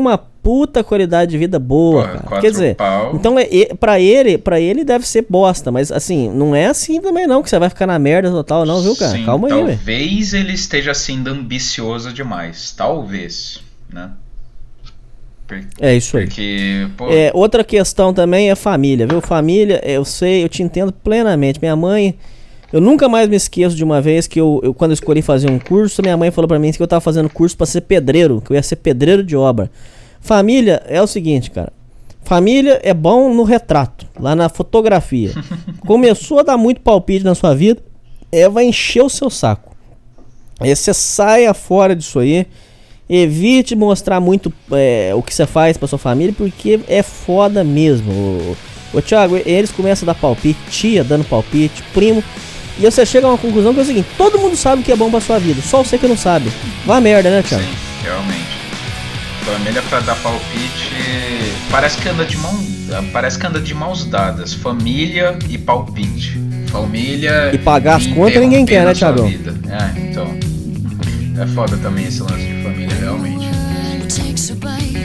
puta qualidade de vida boa, Porra, cara. 4 Quer dizer, pau. então pra ele deve ser bosta, mas assim, não é assim também não, que você vai ficar na merda total não, viu, cara? Sim, Calma aí, velho. talvez ele esteja sendo ambicioso demais. Talvez, né? É isso aí. Porque, pô, Outra questão também é família, viu? Família, eu sei, eu te entendo plenamente. Minha mãe, eu nunca mais me esqueço de uma vez que eu quando eu escolhi fazer um curso, minha mãe falou pra mim que eu tava fazendo curso pra ser pedreiro, que eu ia ser pedreiro de obra. Família é o seguinte, cara. Família é bom no retrato, lá na fotografia. Começou a dar muito palpite na sua vida, vai encher o seu saco. Aí você saia fora disso aí. Evite mostrar muito o que você faz pra sua família, porque é foda mesmo. Ô Thiago, eles começam a dar palpite, tia dando palpite, primo, e você chega a uma conclusão que é o seguinte: todo mundo sabe o que é bom pra sua vida, só você que não sabe. Vá merda, né, Thiago? sim, realmente. Família pra dar palpite parece que anda de mãos dadas. Família e palpite. Família E pagar as contas ninguém quer, né, Thiago? Então. É foda também esse lance de família, realmente. Takes a bite,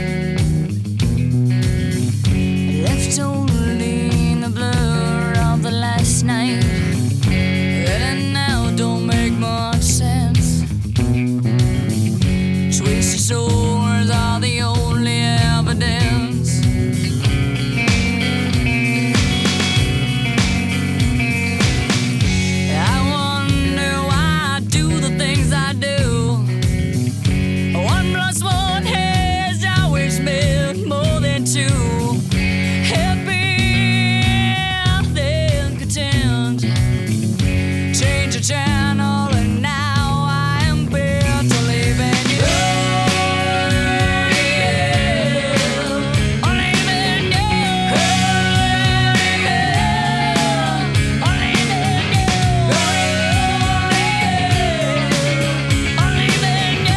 left only in the blur of the last night, and now don't make much sense. Twisted swords are the only evidence. I wonder why I do the things I do. 1 + 1 has always meant more than 2. Happy and content. Change the channel and now I am built to live in you. I'm leaving you. I'm leaving you. I'm leaving you.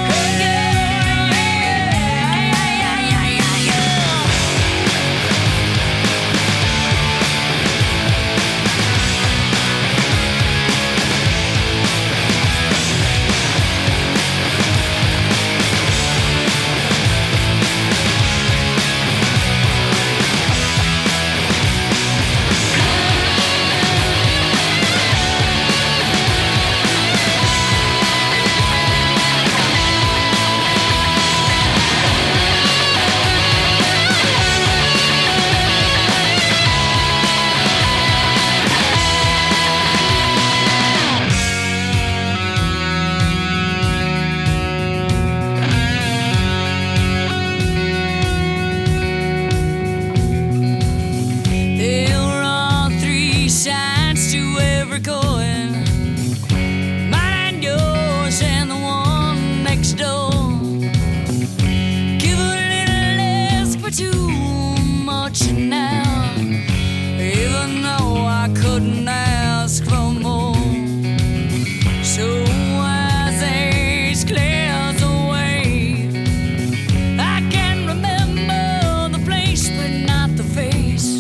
There are 3 sides to every coin, mine and yours and the one next door. Give a little less for too much now, even though I couldn't ask for more. So as age clears away, I can remember the place but not the face.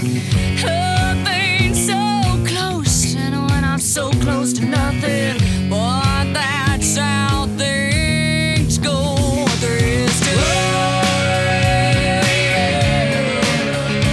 Things so close, and when I'm so close to nothing, but that's how things go. There is to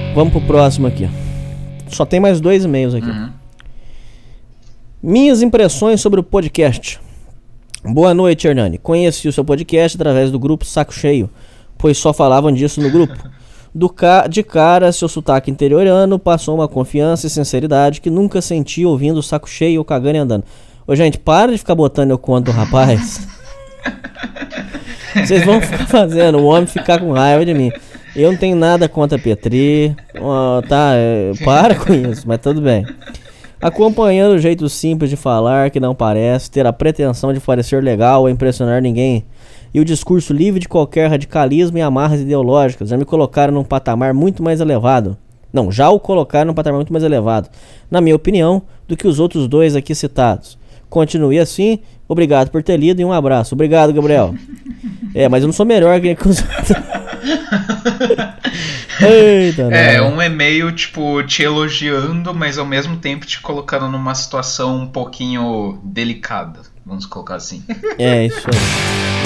Vamos pro próximo aqui. Só tem mais 2 e-mails aqui. Minhas impressões sobre o podcast. Boa noite, Hernani. Conheci o seu podcast através do grupo Saco Cheio, pois só falavam disso no grupo. De cara, seu sotaque interiorano passou uma confiança e sinceridade que nunca senti ouvindo o Saco Cheio ou cagando e andando. Ô, gente, para de ficar botando eu conto, rapaz. Vocês vão ficar fazendo o homem ficar com raiva de mim. Eu não tenho nada contra Petri. Tá, para com isso, mas tudo bem. Acompanhando o jeito simples de falar, que não parece ter a pretensão de parecer legal ou impressionar ninguém, e o discurso livre de qualquer radicalismo e amarras ideológicas, já me colocaram num patamar muito mais elevado. Não, já o colocaram num patamar muito mais elevado, na minha opinião, do que os outros 2 aqui citados. Continue assim, obrigado por ter lido e um abraço. Obrigado, Gabriel. Mas eu não sou melhor que os outros. Eita, um e-mail, tipo, te elogiando, mas ao mesmo tempo te colocando numa situação um pouquinho delicada, vamos colocar assim. É, isso aí.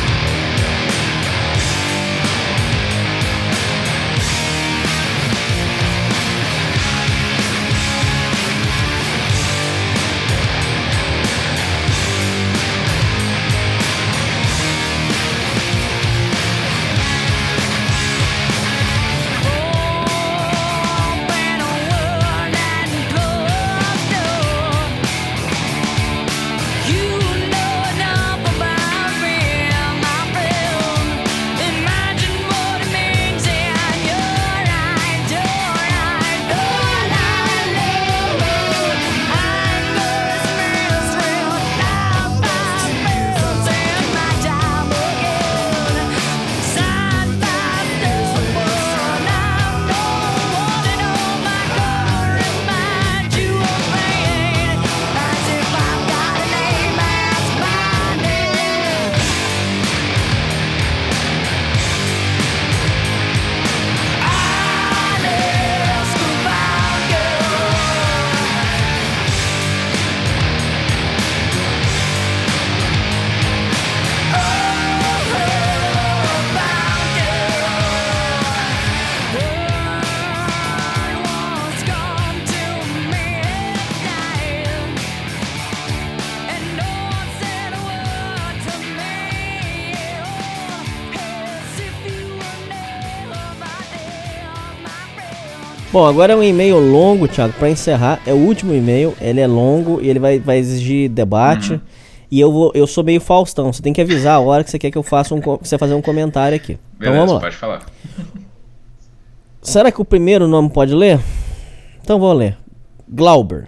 Bom, agora é um e-mail longo, Thiago, pra encerrar. É o último e-mail, ele é longo e ele vai exigir debate. E eu sou meio Faustão, você tem que avisar a hora que você quer que eu faça você fazer um comentário aqui. Beleza, então vamos lá. Pode falar. Será que o primeiro nome pode ler? Então vou ler. Glauber.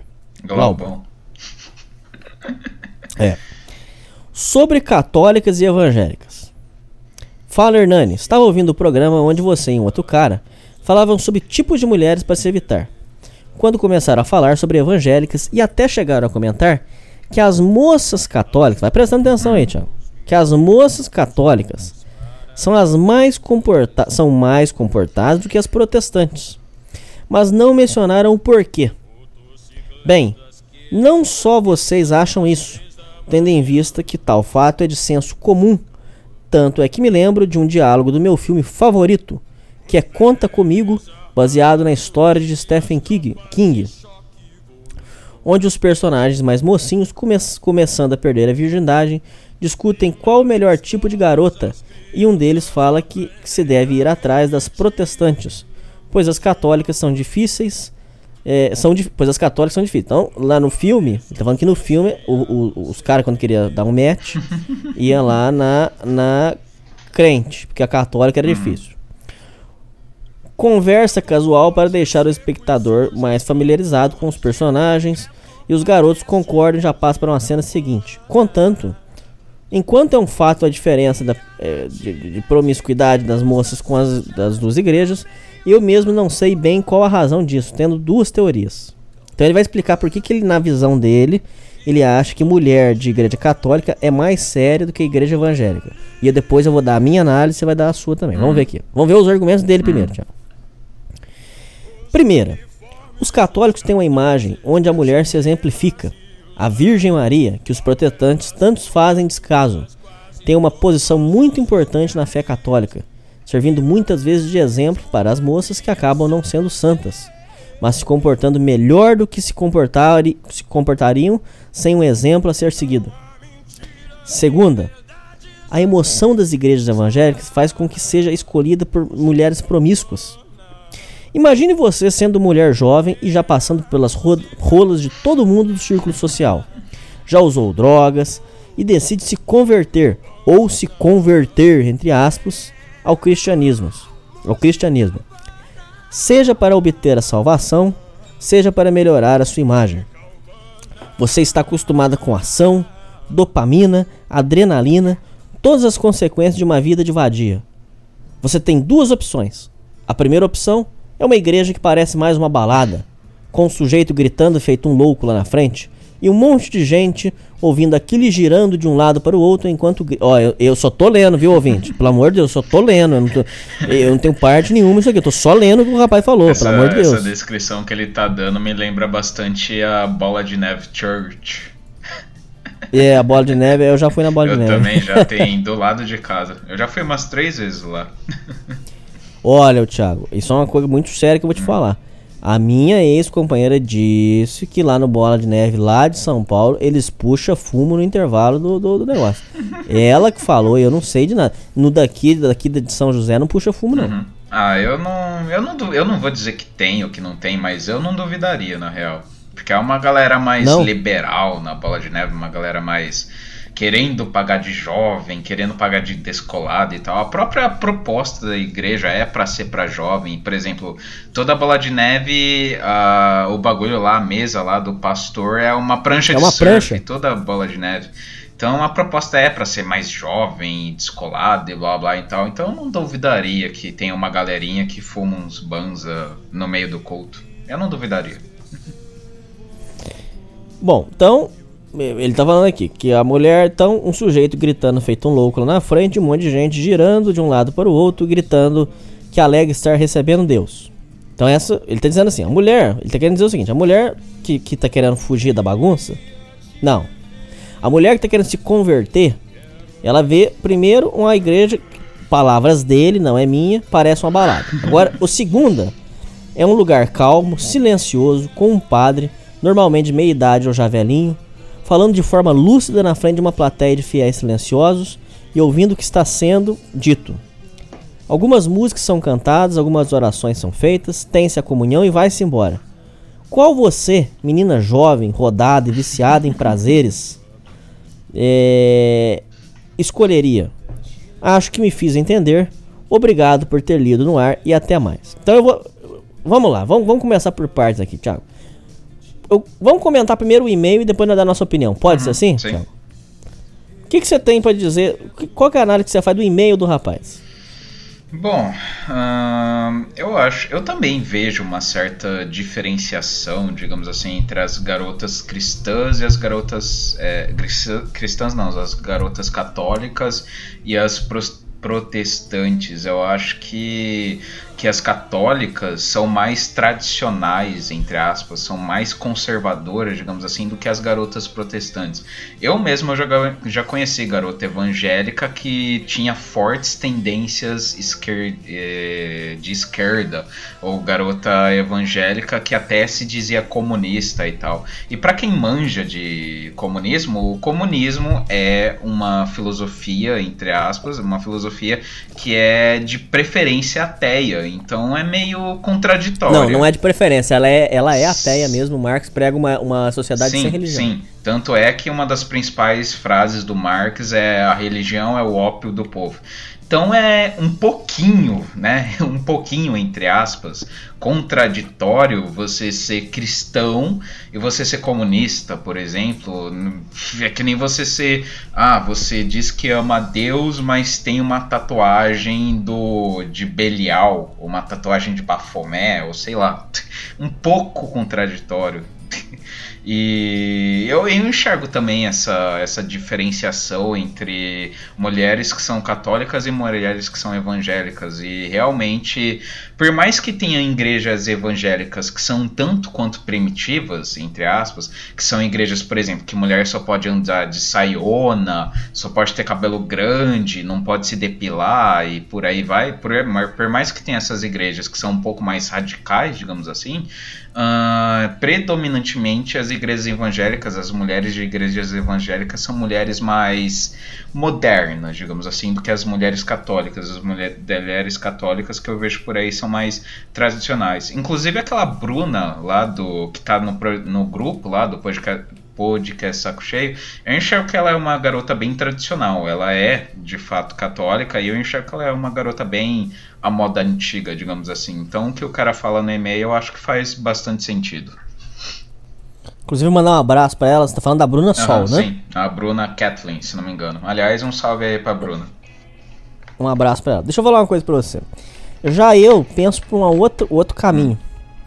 Sobre católicas e evangélicas. Fala, Hernani. Estava ouvindo o programa onde você e um outro cara falavam sobre tipos de mulheres para se evitar. Quando começaram a falar sobre evangélicas e até chegaram a comentar que as moças católicas, vai prestando atenção aí, Thiago, que as moças católicas são mais comportadas do que as protestantes, mas não mencionaram o porquê. Bem, não só vocês acham isso, tendo em vista que tal fato é de senso comum, tanto é que me lembro de um diálogo do meu filme favorito, que é Conta Comigo, baseado na história de Stephen King, onde os personagens mais mocinhos, começando a perder a virgindade, discutem qual o melhor tipo de garota, e um deles fala que se deve ir atrás das protestantes, pois as católicas são difíceis. Pois as católicas são difíceis. Então, lá no filme, ele tá falando que no filme, os caras, quando queriam dar um match, iam lá na crente, porque a católica era difícil. Conversa casual para deixar o espectador mais familiarizado com os personagens, e os garotos concordam e já passam para uma cena seguinte. Contanto, enquanto é um fato a diferença de promiscuidade das moças com das duas igrejas, eu mesmo não sei bem qual a razão disso, tendo duas teorias. Então ele vai explicar por que ele, na visão dele, ele acha que mulher de igreja católica é mais séria do que a igreja evangélica. E depois eu vou dar a minha análise e você vai dar a sua também. Vamos ver aqui. Vamos ver os argumentos dele primeiro, Thiago. Primeira, os católicos têm uma imagem onde a mulher se exemplifica. A Virgem Maria, que os protestantes tantos fazem descaso, tem uma posição muito importante na fé católica. servindo muitas vezes de exemplo para as moças que acabam não sendo santas, mas se comportando melhor do que se comportariam sem um exemplo a ser seguido. Segunda, a emoção das igrejas evangélicas faz com que seja escolhida por mulheres promíscuas. Imagine você sendo mulher jovem e já passando pelas rolas de todo mundo do círculo social. Já usou drogas e decide se converter, ou se converter, entre aspas, ao cristianismo. Seja para obter a salvação, seja para melhorar a sua imagem. Você está acostumada com ação, dopamina, adrenalina, todas as consequências de uma vida de vadia. Você tem duas opções. A primeira opção é uma igreja que parece mais uma balada, com um sujeito gritando feito um louco lá na frente, e um monte de gente ouvindo aquilo e girando de um lado para o outro enquanto... Ó, eu só tô lendo, viu, ouvinte? Pelo amor de Deus, eu só tô lendo. Eu não tenho parte nenhuma isso aqui, eu tô só lendo o que o rapaz falou, pelo amor de Deus. Essa descrição que ele tá dando me lembra bastante a Bola de Neve Church. A Bola de Neve, eu já fui na Bola de Neve. Eu também já tenho, do lado de casa. Eu já fui umas 3 vezes lá. Olha, Thiago, isso é uma coisa muito séria que eu vou te falar. A minha ex-companheira disse que lá no Bola de Neve, lá de São Paulo, eles puxam fumo no intervalo do negócio. Ela que falou, eu não sei de nada. No daqui de São José não puxa fumo, não. Uhum. Eu não vou dizer que tem ou que não tem, mas eu não duvidaria, na real. Porque é uma galera mais liberal na Bola de Neve, uma galera mais querendo pagar de jovem, querendo pagar de descolado e tal. A própria proposta da igreja é pra ser pra jovem. Por exemplo, toda a Bola de Neve, o bagulho lá, a mesa lá do pastor é uma prancha de surf, toda a Bola de Neve. Então a proposta é pra ser mais jovem, descolado e blá blá e tal. Então eu não duvidaria que tem uma galerinha que fuma uns banza no meio do culto. Eu não duvidaria. Bom, então, ele tá falando aqui que a mulher, então, um sujeito gritando feito um louco lá na frente, um monte de gente girando de um lado para o outro, gritando que alega estar recebendo Deus. Então ele tá dizendo assim, a mulher, ele tá querendo dizer o seguinte, a mulher que tá querendo fugir da bagunça, não. A mulher que tá querendo se converter, ela vê primeiro uma igreja, palavras dele, não é minha, parece uma balada. Agora, o segunda é um lugar calmo, silencioso, com um padre, normalmente de meia idade ou já velhinho, falando de forma lúcida na frente de uma plateia de fiéis silenciosos e ouvindo o que está sendo dito. Algumas músicas são cantadas, algumas orações são feitas, tem-se a comunhão e vai-se embora. Qual você, menina jovem, rodada e viciada em prazeres, escolheria? Acho que me fiz entender. Obrigado por ter lido no ar e até mais. Então vamos lá, vamos começar por partes aqui, Thiago. Vamos comentar primeiro o e-mail e depois nós dar a nossa opinião. Pode ser assim? Sim. Thiago? O que você tem para dizer? Qual que é a análise que você faz do e-mail do rapaz? Bom, eu também vejo uma certa diferenciação, digamos assim, entre as garotas cristãs e as garotas cristãs não, as garotas católicas e as protestantes. Eu acho que as católicas são mais tradicionais, entre aspas, são mais conservadoras, digamos assim, do que as garotas protestantes. Eu mesmo já conheci garota evangélica que tinha fortes tendências de esquerda, ou garota evangélica que até se dizia comunista e tal. E para quem manja de comunismo, o comunismo é uma filosofia, entre aspas, uma filosofia que é de preferência ateia. Então é meio contraditório. Não é de preferência, ela é ateia mesmo. Marx prega uma sociedade sem religião. Sim, tanto é que uma das principais frases do Marx é: a religião é o ópio do povo. Então é um pouquinho, né, um pouquinho, entre aspas, contraditório você ser cristão e você ser comunista, por exemplo. É que nem você ser, você diz que ama Deus, mas tem uma tatuagem de Belial, ou uma tatuagem de Bafomé, ou sei lá, um pouco contraditório. E eu enxergo também essa diferenciação entre mulheres que são católicas e mulheres que são evangélicas. E realmente, por mais que tenha igrejas evangélicas que são tanto quanto primitivas, entre aspas, que são igrejas, por exemplo, que mulher só pode andar de saiona, só pode ter cabelo grande, não pode se depilar e por aí vai, por mais que tenha essas igrejas que são um pouco mais radicais, digamos assim, predominantemente as igrejas evangélicas, as mulheres de igrejas evangélicas são mulheres mais modernas, digamos assim, do que as mulheres católicas. As mulheres católicas que eu vejo por aí são mais tradicionais. Inclusive aquela Bruna lá que tá no grupo lá do podcast Saco Cheio, eu enxergo que ela é uma garota bem tradicional. Ela é de fato católica e eu enxergo que ela é uma garota bem à moda antiga, digamos assim. Então o que o cara fala no e-mail eu acho que faz bastante sentido. Inclusive mandar um abraço pra ela. Você tá falando da Bruna Sol, né? Sim, a Bruna Kathleen, se não me engano. Aliás, um salve aí pra Bruna. Um abraço pra ela. Deixa eu falar uma coisa pra você. Eu penso por outro caminho.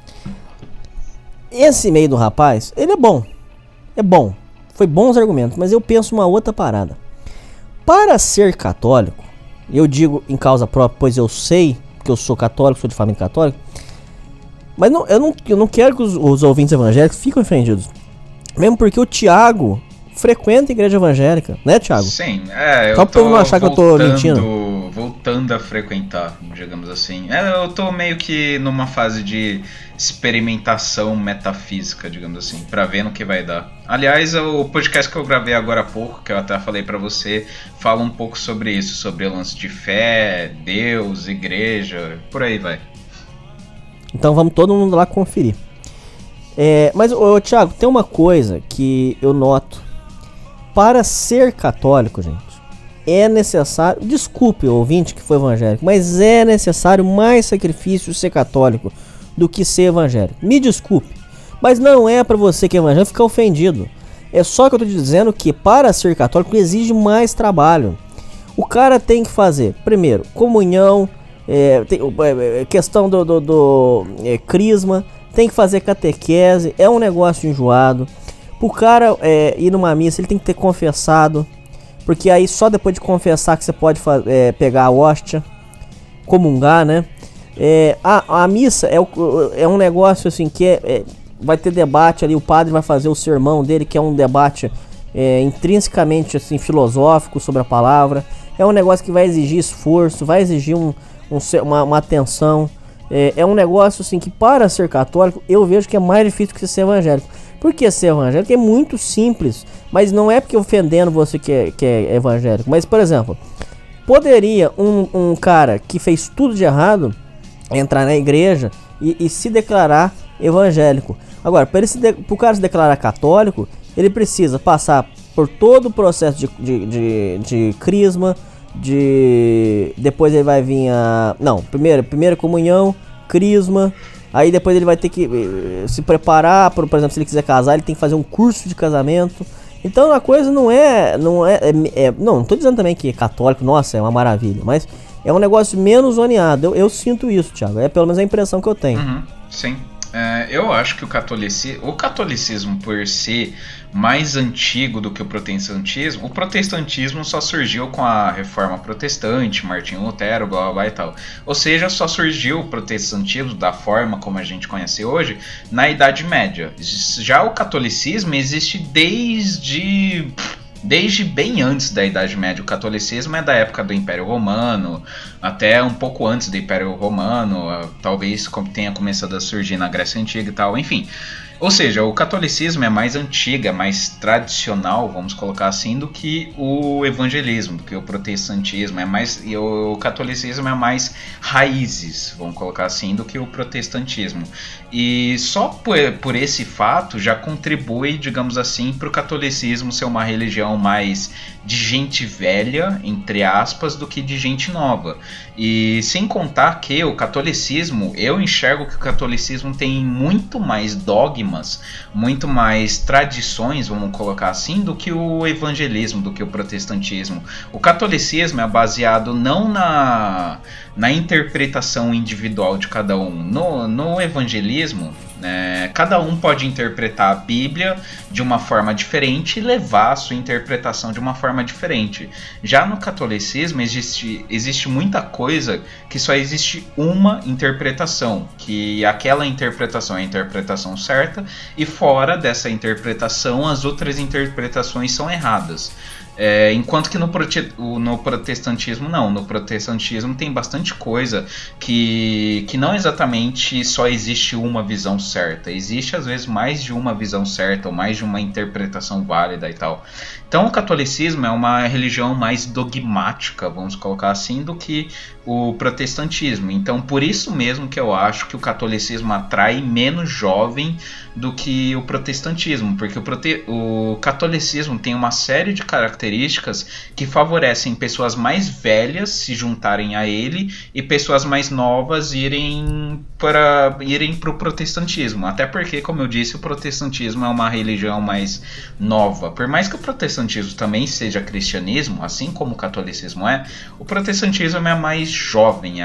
Esse e-mail do rapaz, ele é bom. É bom. Foi bons argumentos, mas eu penso uma outra parada. Para ser católico, eu digo em causa própria, pois eu sei que eu sou católico, sou de família católica, mas eu não quero que os ouvintes evangélicos fiquem ofendidos. Mesmo porque o Thiago frequenta a igreja evangélica, né, Thiago? Sim, só pra eu não achar que eu tô mentindo. Voltando a frequentar, digamos assim. Eu tô meio que numa fase de experimentação metafísica, digamos assim, pra ver no que vai dar. Aliás, o podcast que eu gravei agora há pouco, que eu até falei pra você, fala um pouco sobre isso, sobre o lance de fé, Deus, igreja, por aí vai. Então vamos todo mundo lá conferir. Mas, Thiago, tem uma coisa que eu noto. Para ser católico, gente, é necessário... Desculpe o ouvinte que foi evangélico, mas é necessário mais sacrifício ser católico do que ser evangélico. Me desculpe, mas não é para você que é evangélico ficar ofendido. É só que eu tô dizendo que para ser católico exige mais trabalho. O cara tem que fazer, primeiro, comunhão, questão do crisma, tem que fazer catequese, é um negócio enjoado. Pro cara ir numa missa, ele tem que ter confessado, porque aí só depois de confessar que você pode pegar a hóstia, comungar, né? A missa é um negócio assim que vai ter debate ali, o padre vai fazer o sermão dele, que é um debate intrinsecamente assim, filosófico sobre a palavra. É um negócio que vai exigir esforço, vai exigir uma atenção. É um negócio assim que para ser católico eu vejo que é mais difícil que ser evangélico. Porque ser evangélico é muito simples, mas não é porque ofendendo você que é evangélico. Mas, por exemplo, poderia um cara que fez tudo de errado entrar na igreja e se declarar evangélico. Agora, para o cara se declarar católico, ele precisa passar por todo o processo de crisma, depois ele vai vir primeira comunhão, crisma. Aí depois ele vai ter que se preparar, por exemplo, se ele quiser casar, ele tem que fazer um curso de casamento. Então a coisa não tô dizendo também que católico, nossa, é uma maravilha, mas é um negócio menos zoneado. Eu sinto isso, Thiago, é pelo menos a impressão que eu tenho. Sim. Eu acho que o catolicismo por si mais antigo do que o protestantismo só surgiu com a Reforma Protestante, Martinho Lutero, blá blá blá e tal. Ou seja, só surgiu o protestantismo da forma como a gente conhece hoje na Idade Média. Já o catolicismo existe desde bem antes da Idade Média. O catolicismo é da época do Império Romano, até um pouco antes do Império Romano, talvez tenha começado a surgir na Grécia Antiga e tal, enfim. Ou seja, o catolicismo é mais antigo, é mais tradicional, vamos colocar assim, do que o evangelismo, do que o protestantismo, e o catolicismo é mais raízes, vamos colocar assim, do que o protestantismo. E só por esse fato já contribui, digamos assim, para o catolicismo ser uma religião mais de gente velha, entre aspas, do que de gente nova. E sem contar que o catolicismo, eu enxergo que o catolicismo tem muito mais dogmas, muito mais tradições, vamos colocar assim, do que o evangelismo, do que o protestantismo. O catolicismo é baseado não na interpretação individual de cada um. No evangelismo, Cada um pode interpretar a Bíblia de uma forma diferente e levar a sua interpretação de uma forma diferente. Já no catolicismo existe muita coisa que só existe uma interpretação, que aquela interpretação é a interpretação certa, e fora dessa interpretação as outras interpretações são erradas. Enquanto que no protestantismo não. No protestantismo tem bastante coisa que não exatamente só existe uma visão certa. Existe às vezes mais de uma visão certa ou mais de uma interpretação válida e tal. Então o catolicismo é uma religião mais dogmática, vamos colocar assim, do que o protestantismo. Então por isso mesmo que eu acho que o catolicismo atrai menos jovem do que o protestantismo, porque o catolicismo tem uma série de características que favorecem pessoas mais velhas se juntarem a ele e pessoas mais novas irem para o protestantismo. Até porque, como eu disse, o protestantismo é uma religião mais nova. Por mais que o protestantismo também seja cristianismo, assim como o catolicismo o protestantismo é mais jovem,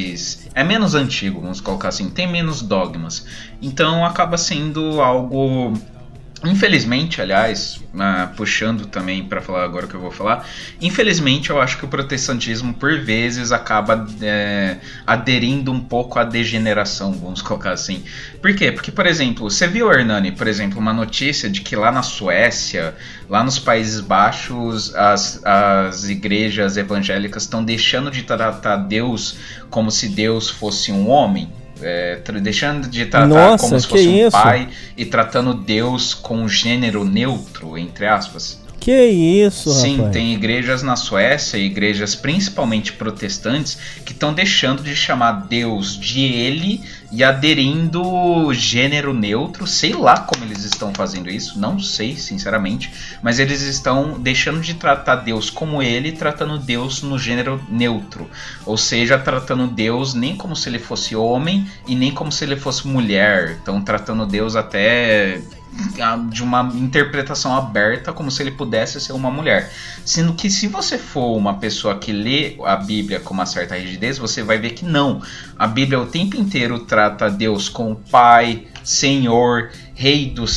é menos antigo, vamos colocar assim, tem menos dogmas. Então acaba sendo algo... Infelizmente, aliás, puxando também para falar agora o que eu vou falar, infelizmente eu acho que o protestantismo por vezes acaba aderindo um pouco à degeneração, vamos colocar assim. Por quê? Porque, por exemplo, você viu, Hernani, por exemplo, uma notícia de que lá na Suécia, lá nos Países Baixos, as igrejas evangélicas estão deixando de tratar Deus como se Deus fosse um homem? Deixando de tratar como se fosse um pai e tratando Deus com gênero neutro, entre aspas. Que isso, Sim, rapaz. tem igrejas na Suécia, igrejas principalmente protestantes, que estão deixando de chamar Deus de ele e aderindo gênero neutro. Sei lá como eles estão fazendo isso, não sei, sinceramente, mas eles estão deixando de tratar Deus como ele e tratando Deus no gênero neutro. Ou seja, tratando Deus nem como se ele fosse homem e nem como se ele fosse mulher. Estão tratando Deus até... de uma interpretação aberta, como se ele pudesse ser uma mulher. Sendo que se você for uma pessoa que lê a Bíblia com uma certa rigidez, você vai ver que não. A Bíblia o tempo inteiro trata Deus como Pai, Senhor, Rei dos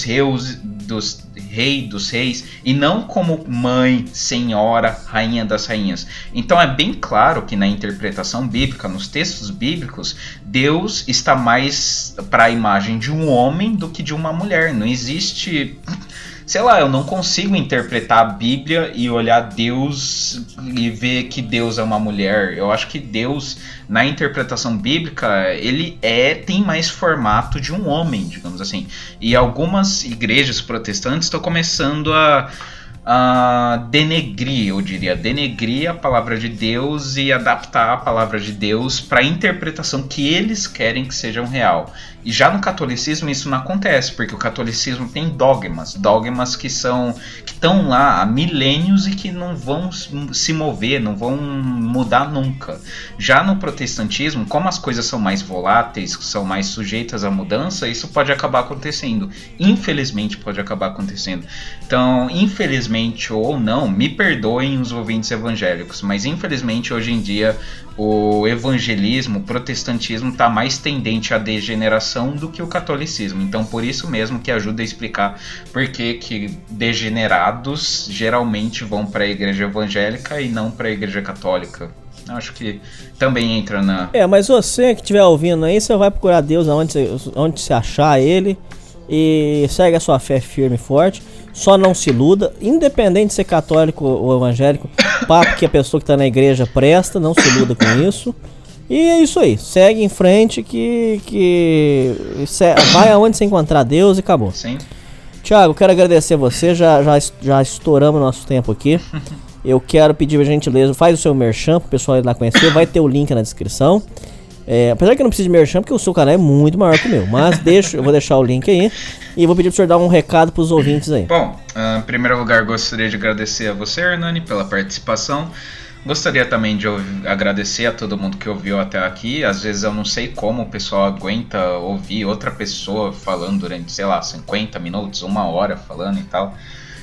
Reis, e não como Mãe, Senhora, Rainha das Rainhas. Então é bem claro que na interpretação bíblica, nos textos bíblicos, Deus está mais para a imagem de um homem do que de uma mulher. Não existe... Sei lá, eu não consigo interpretar a Bíblia e olhar Deus e ver que Deus é uma mulher. Eu acho que Deus, na interpretação bíblica, ele tem mais formato de um homem, digamos assim. E algumas igrejas protestantes estão começando a denegrir a palavra de Deus e adaptar a palavra de Deus para a interpretação que eles querem que seja real. E já no catolicismo isso não acontece, porque o catolicismo tem dogmas que estão lá há milênios e que não vão se mover, não vão mudar nunca. Já no protestantismo, como as coisas são mais voláteis, são mais sujeitas à mudança, isso pode acabar acontecendo. Infelizmente pode acabar acontecendo. Então, infelizmente ou não, me perdoem os ouvintes evangélicos, mas infelizmente hoje em dia o evangelismo, o protestantismo está mais tendente à degeneração do que o catolicismo. Então por isso mesmo que ajuda a explicar por que degenerados geralmente vão para a igreja evangélica e não para a igreja católica. Acho que também entra na... mas você que estiver ouvindo aí, você vai procurar Deus onde você achar ele e segue a sua fé firme e forte. Só não se iluda, independente de ser católico ou evangélico, papo que a pessoa que está na igreja presta, não se iluda com isso. E é isso aí, segue em frente vai aonde você encontrar Deus e acabou. Sim. Thiago, quero agradecer a você, já estouramos nosso tempo aqui. Eu quero pedir a gentileza, faz o seu merchan pro pessoal ir lá conhecer, vai ter o link na descrição. Apesar que eu não preciso de merchan, porque o seu canal é muito maior que o meu, mas eu vou deixar o link aí e vou pedir pro senhor dar um recado pros ouvintes aí. Bom, em primeiro lugar gostaria de agradecer a você, Hernani, pela participação. Gostaria também de agradecer a todo mundo que ouviu até aqui. Às vezes eu não sei como o pessoal aguenta ouvir outra pessoa falando durante, 50 minutos, 1 hora falando e tal.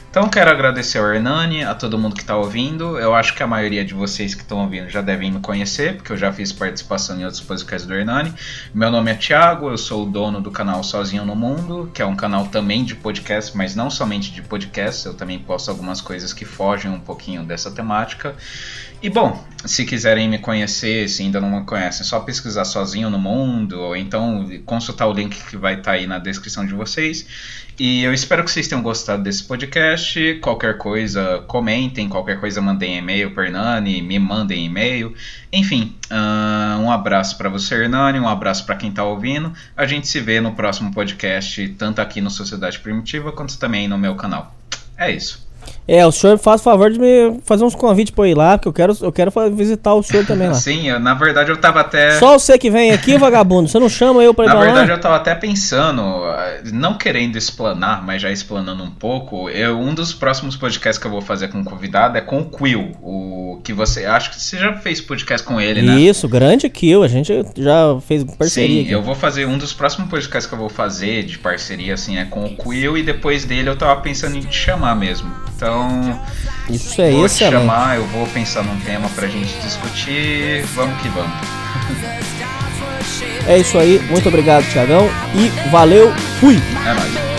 Então quero agradecer ao Hernani, a todo mundo que está ouvindo. Eu acho que a maioria de vocês que estão ouvindo já devem me conhecer, porque eu já fiz participação em outros podcasts do Hernani. Meu nome é Thiago, eu sou o dono do canal Sozinho no Mundo, que é um canal também de podcast, mas não somente de podcast. Eu também posto algumas coisas que fogem um pouquinho dessa temática. E bom, se quiserem me conhecer, se ainda não me conhecem, é só pesquisar Sozinho no Mundo, ou então consultar o link que vai estar aí na descrição de vocês. E eu espero que vocês tenham gostado desse podcast. Qualquer coisa, comentem. Qualquer coisa, mandem e-mail para Hernani, me mandem e-mail. Enfim, um abraço para você, Hernani, um abraço para quem está ouvindo. A gente se vê no próximo podcast, tanto aqui no Sociedade Primitiva, quanto também no meu canal. É isso. O senhor faz o favor de me fazer uns convites pra eu ir lá, porque eu quero visitar o senhor também lá. Sim, na verdade eu tava até... Só você que vem aqui, vagabundo, você não chama eu pra ir pra lá? Na verdade eu tava até pensando, não querendo explanar, mas já explanando um pouco, um dos próximos podcasts que eu vou fazer com um convidado é com o Quill, o que você... Acho que você já fez podcast com ele, né? Isso, grande Quill, a gente já fez parceria. Sim, aqui. eu vou fazer, um dos próximos podcasts que eu vou fazer de parceria, assim, é com o Quill, e depois dele eu tava pensando em te chamar mesmo. Então, isso é vou te chamar, eu vou pensar num tema pra gente discutir, vamos que vamos. É isso aí, muito obrigado, Thiagão, e valeu, fui! É nóis.